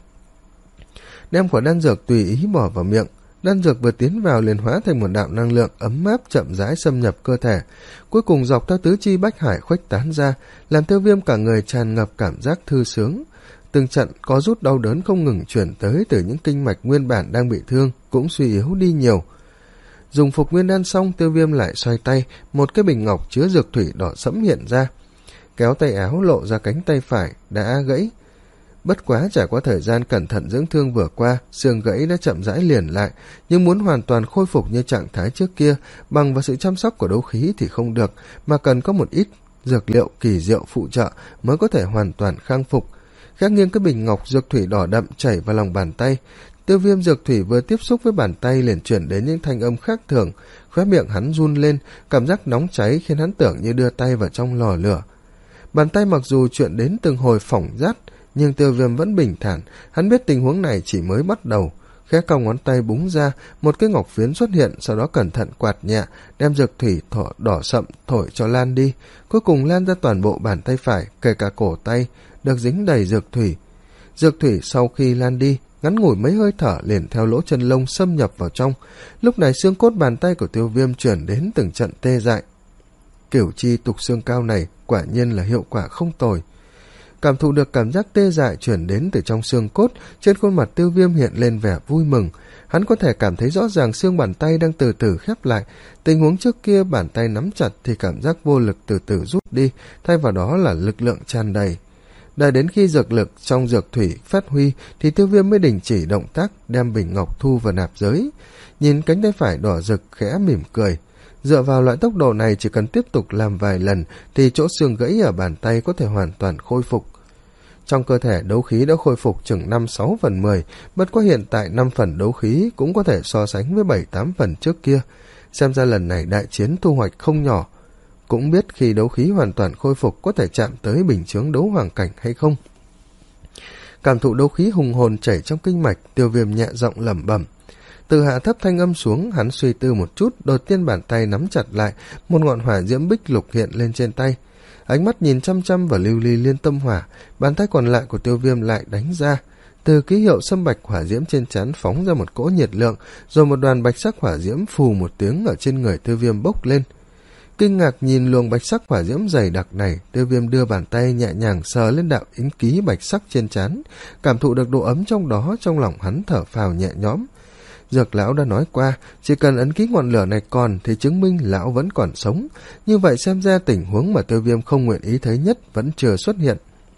Đem quả đan dược tùy ý bỏ vào miệng, đan dược vừa tiến vào liền hóa thành một đạo năng lượng ấm áp chậm rãi xâm nhập cơ thể, cuối cùng dọc theo tứ chi bách hải khuếch tán ra, làm Tiêu Viêm cả người tràn ngập cảm giác thư sướng. Từng trận có rút đau đớn không ngừng chuyển tới từ những kinh mạch nguyên bản đang bị thương cũng suy yếu đi nhiều. Dùng Phục Nguyên Đan xong, Tiêu Viêm lại xoay tay, một cái bình ngọc chứa dược thủy đỏ sẫm hiện ra. Kéo tay áo lộ ra cánh tay phải đã gãy. Bất quá trải qua thời gian cẩn thận dưỡng thương vừa qua, xương gãy đã chậm rãi liền lại, nhưng muốn hoàn toàn khôi phục như trạng thái trước kia, bằng vào sự chăm sóc của đấu khí thì không được, mà cần có một ít dược liệu kỳ diệu phụ trợ mới có thể hoàn toàn khang phục. Khẽ nghiêng cái bình ngọc dược thủy đỏ đậm chảy vào lòng bàn tay. Tiêu Viêm dược thủy vừa tiếp xúc với bàn tay liền chuyển đến những thanh âm khác thường, khóe miệng hắn run lên, cảm giác nóng cháy khiến hắn tưởng như đưa tay vào trong lò lửa. Bàn tay mặc dù chuyện đến từng hồi phỏng rát, nhưng Tiêu Viêm vẫn bình thản, hắn biết tình huống này chỉ mới bắt đầu. Khẽ cong ngón tay búng ra, một cái ngọc phiến xuất hiện, sau đó cẩn thận quạt nhẹ, đem dược thủy thọ đỏ sậm thổi cho lan đi, cuối cùng lan ra toàn bộ bàn tay phải, kể cả cổ tay, được dính đầy dược thủy. Dược thủy sau khi lan đi, ngắn ngủi mấy hơi thở liền theo lỗ chân lông xâm nhập vào trong. Lúc này xương cốt bàn tay của Tiêu Viêm chuyển đến từng trận tê dại. Kiểu chi tục xương cao này quả nhiên là hiệu quả không tồi. Cảm thụ được cảm giác tê dại chuyển đến từ trong xương cốt, trên khuôn mặt Tiêu Viêm hiện lên vẻ vui mừng. Hắn có thể cảm thấy rõ ràng xương bàn tay đang từ từ khép lại. Tình huống trước kia bàn tay nắm chặt thì cảm giác vô lực từ từ rút đi, thay vào đó là lực lượng tràn đầy. Đợi đến khi dược lực trong dược thủy phát huy thì Tiêu Viêm mới đình chỉ động tác đem bình ngọc thu vào nạp giới. Nhìn cánh tay phải đỏ rực khẽ mỉm cười. Dựa vào loại tốc độ này chỉ cần tiếp tục làm vài lần thì chỗ xương gãy ở bàn tay có thể hoàn toàn khôi phục. Trong cơ thể đấu khí đã khôi phục chừng năm sáu phần mười, bất quá hiện tại năm phần đấu khí cũng có thể so sánh với bảy tám phần trước kia. Xem ra lần này đại chiến thu hoạch không nhỏ. Cũng biết khi đấu khí hoàn toàn khôi phục có thể chạm tới bình chướng đấu hoàng cảnh hay không. Cảm thụ đấu khí hùng hồn chảy trong kinh mạch, Tiêu Viêm nhẹ giọng lẩm bẩm. Từ hạ thấp thanh âm xuống, hắn suy tư một chút, đột nhiên bàn tay nắm chặt lại, một ngọn hỏa diễm bích lục hiện lên trên tay. Ánh mắt nhìn chăm chăm vào lưu ly liên tâm hỏa, bàn tay còn lại của Tiêu Viêm lại đánh ra. Từ ký hiệu xâm bạch hỏa diễm trên trán phóng ra một cỗ nhiệt lượng, rồi một đoàn bạch sắc hỏa diễm phù một tiếng ở trên người Tiêu Viêm bốc lên. Kinh ngạc nhìn luồng bạch sắc hỏa diễm dày đặc này, Tiêu Viêm đưa bàn tay nhẹ nhàng sờ lên đạo ấn ký bạch sắc trên trán, cảm thụ được độ ấm trong đó, trong lòng hắn thở phào nhẹ nhõm. Dược lão đã nói qua, chỉ cần ấn ký ngọn lửa này còn thì chứng minh lão vẫn còn sống. Như vậy xem ra tình huống mà Tiêu Viêm không nguyện ý thấy nhất vẫn chưa xuất hiện.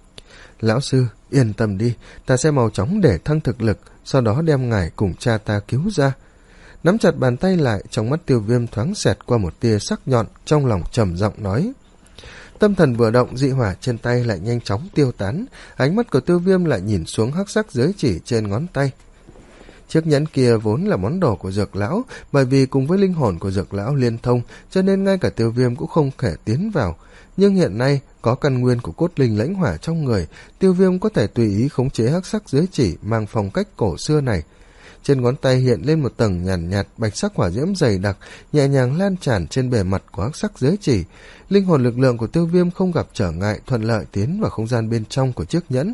Lão sư, yên tâm đi, ta sẽ mau chóng để thăng thực lực, sau đó đem ngài cùng cha ta cứu ra. Nắm chặt bàn tay lại, trong mắt Tiêu Viêm thoáng xẹt qua một tia sắc nhọn, trong lòng trầm giọng nói. Tâm thần vừa động, dị hỏa trên tay lại nhanh chóng tiêu tán, ánh mắt của Tiêu Viêm lại nhìn xuống hắc sắc giới chỉ trên ngón tay. Chiếc nhẫn kia vốn là món đồ của dược lão, bởi vì cùng với linh hồn của dược lão liên thông, cho nên ngay cả Tiêu Viêm cũng không thể tiến vào. Nhưng hiện nay, có căn nguyên của cốt linh lãnh hỏa trong người, Tiêu Viêm có thể tùy ý khống chế hắc sắc giới chỉ mang phong cách cổ xưa này. Trên ngón tay hiện lên một tầng nhàn nhạt, nhạt bạch sắc hỏa diễm dày đặc, nhẹ nhàng lan tràn trên bề mặt của hắc sắc giới chỉ. Linh hồn lực lượng của Tiêu Viêm không gặp trở ngại, thuận lợi tiến vào không gian bên trong của chiếc nhẫn.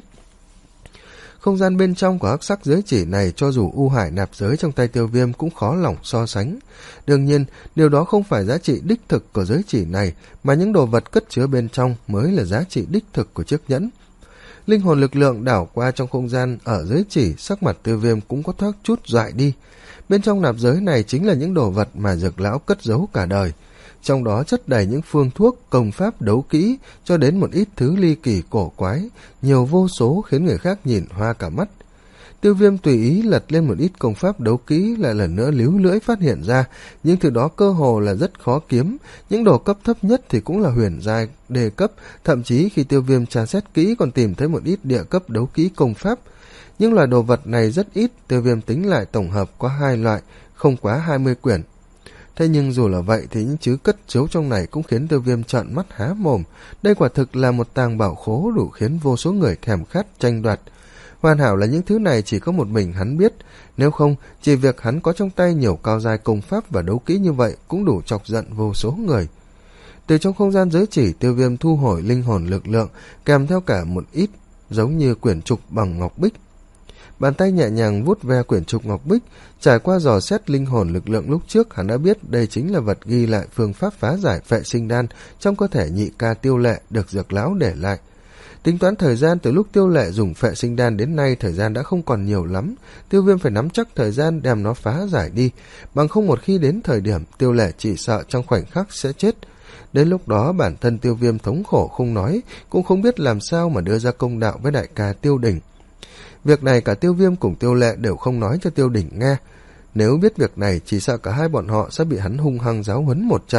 Không gian bên trong của hắc sắc giới chỉ này cho dù u hải nạp giới trong tay Tiêu Viêm cũng khó lòng so sánh. Đương nhiên, điều đó không phải giá trị đích thực của giới chỉ này, mà những đồ vật cất chứa bên trong mới là giá trị đích thực của chiếc nhẫn. Linh hồn lực lượng đảo qua trong không gian ở giới chỉ, sắc mặt Tiêu Viêm cũng có thoáng chút dại đi. Bên trong nạp giới này chính là những đồ vật mà dược lão cất giấu cả đời. Trong đó chất đầy những phương thuốc, công pháp đấu kỹ, cho đến một ít thứ ly kỳ cổ quái, nhiều vô số khiến người khác nhìn hoa cả mắt. Tiêu Viêm tùy ý lật lên một ít công pháp đấu kỹ, lại lần nữa líu lưỡi phát hiện ra, nhưng thứ đó cơ hồ là rất khó kiếm, những đồ cấp thấp nhất thì cũng là huyền giai, đề cấp, thậm chí khi Tiêu Viêm tra xét kỹ còn tìm thấy một ít địa cấp đấu kỹ công pháp. Nhưng loại đồ vật này rất ít, Tiêu Viêm tính lại tổng hợp có hai loại, không quá hai mươi quyển. Thế nhưng dù là vậy thì những thứ cất giấu trong này cũng khiến Tiêu Viêm trợn mắt há mồm. Đây quả thực là một tàng bảo khố đủ khiến vô số người thèm khát tranh đoạt. Hoàn hảo là những thứ này chỉ có một mình hắn biết, nếu không chỉ việc hắn có trong tay nhiều cao giai công pháp và đấu kỹ như vậy cũng đủ chọc giận vô số người. Từ trong không gian giới chỉ, Tiêu Viêm thu hồi linh hồn lực lượng kèm theo cả một ít giống như quyển trục bằng ngọc bích. Bàn tay nhẹ nhàng vuốt ve quyển trục ngọc bích, trải qua dò xét linh hồn lực lượng lúc trước, hắn đã biết đây chính là vật ghi lại phương pháp phá giải phệ sinh đan trong cơ thể nhị ca Tiêu Lệ được dược lão để lại. Tính toán thời gian từ lúc Tiêu Lệ dùng phệ sinh đan đến nay, thời gian đã không còn nhiều lắm. Tiêu Viêm phải nắm chắc thời gian đem nó phá giải đi, bằng không một khi đến thời điểm Tiêu Lệ chỉ sợ trong khoảnh khắc sẽ chết. Đến lúc đó bản thân Tiêu Viêm thống khổ không nói, cũng không biết làm sao mà đưa ra công đạo với đại ca Tiêu Đỉnh. Việc này cả Tiêu Viêm cùng Tiêu Lệ đều không nói cho Tiêu Đỉnh nghe. Nếu biết việc này chỉ sợ cả hai bọn họ sẽ bị hắn hung hăng giáo huấn một trận.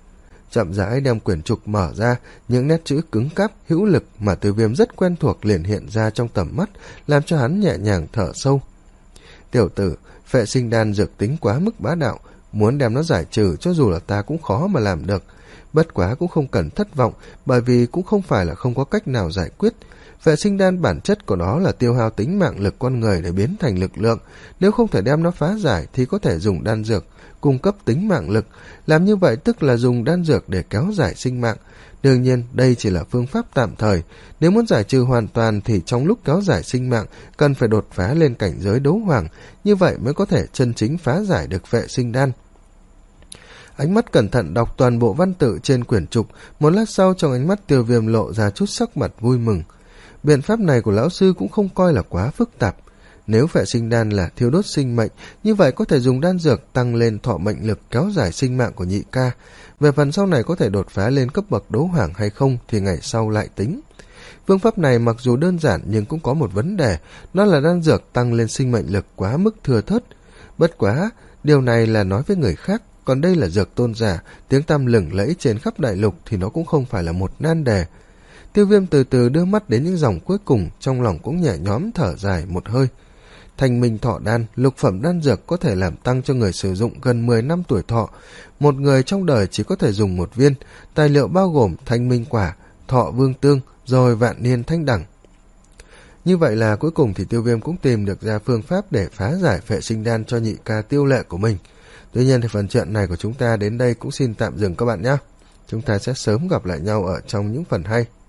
Chậm rãi đem quyển trục mở ra, những nét chữ cứng cáp, hữu lực mà Tiêu Viêm rất quen thuộc liền hiện ra trong tầm mắt, làm cho hắn nhẹ nhàng thở sâu. Tiểu tử, phệ sinh đan dược tính quá mức bá đạo, muốn đem nó giải trừ cho dù là ta cũng khó mà làm được. Bất quá cũng không cần thất vọng, bởi vì cũng không phải là không có cách nào giải quyết. Vệ sinh đan bản chất của nó là tiêu hao tính mạng lực con người để biến thành lực lượng. Nếu không thể đem nó phá giải thì có thể dùng đan dược cung cấp tính mạng lực. Làm như vậy tức là dùng đan dược để kéo dài sinh mạng. Đương nhiên đây chỉ là phương pháp tạm thời. Nếu muốn giải trừ hoàn toàn thì trong lúc kéo dài sinh mạng cần phải đột phá lên cảnh giới đấu hoàng, như vậy mới có thể chân chính phá giải được vệ sinh đan. Ánh mắt cẩn thận đọc toàn bộ văn tự trên quyển trục, một lát sau trong ánh mắt Tiêu Viêm lộ ra chút sắc mặt vui mừng. Biện pháp này của lão sư cũng không coi là quá phức tạp. Nếu vệ sinh đan là thiêu đốt sinh mệnh, như vậy có thể dùng đan dược tăng lên thọ mệnh lực kéo dài sinh mạng của nhị ca. Về phần sau này có thể đột phá lên cấp bậc đấu hoàng hay không thì ngày sau lại tính. Phương pháp này mặc dù đơn giản nhưng cũng có một vấn đề, đó là đan dược tăng lên sinh mệnh lực quá mức thưa thớt. Bất quá, điều này là nói với người khác, còn đây là dược tôn giả, tiếng tăm lừng lẫy trên khắp đại lục thì nó cũng không phải là một nan đề. Tiêu Viêm từ từ đưa mắt đến những dòng cuối cùng, trong lòng cũng nhẹ nhõm thở dài một hơi. Thanh minh thọ đan, lục phẩm đan dược có thể làm tăng cho người sử dụng gần mười năm tuổi thọ. Một người trong đời chỉ có thể dùng một viên, tài liệu bao gồm thanh minh quả, thọ vương tương, rồi vạn niên thanh đẳng. Như vậy là cuối cùng thì Tiêu Viêm cũng tìm được ra phương pháp để phá giải phệ sinh đan cho nhị ca Tiêu Lệ của mình. Tuy nhiên thì phần chuyện này của chúng ta đến đây cũng xin tạm dừng các bạn nhé. Chúng ta sẽ sớm gặp lại nhau ở trong những phần hay.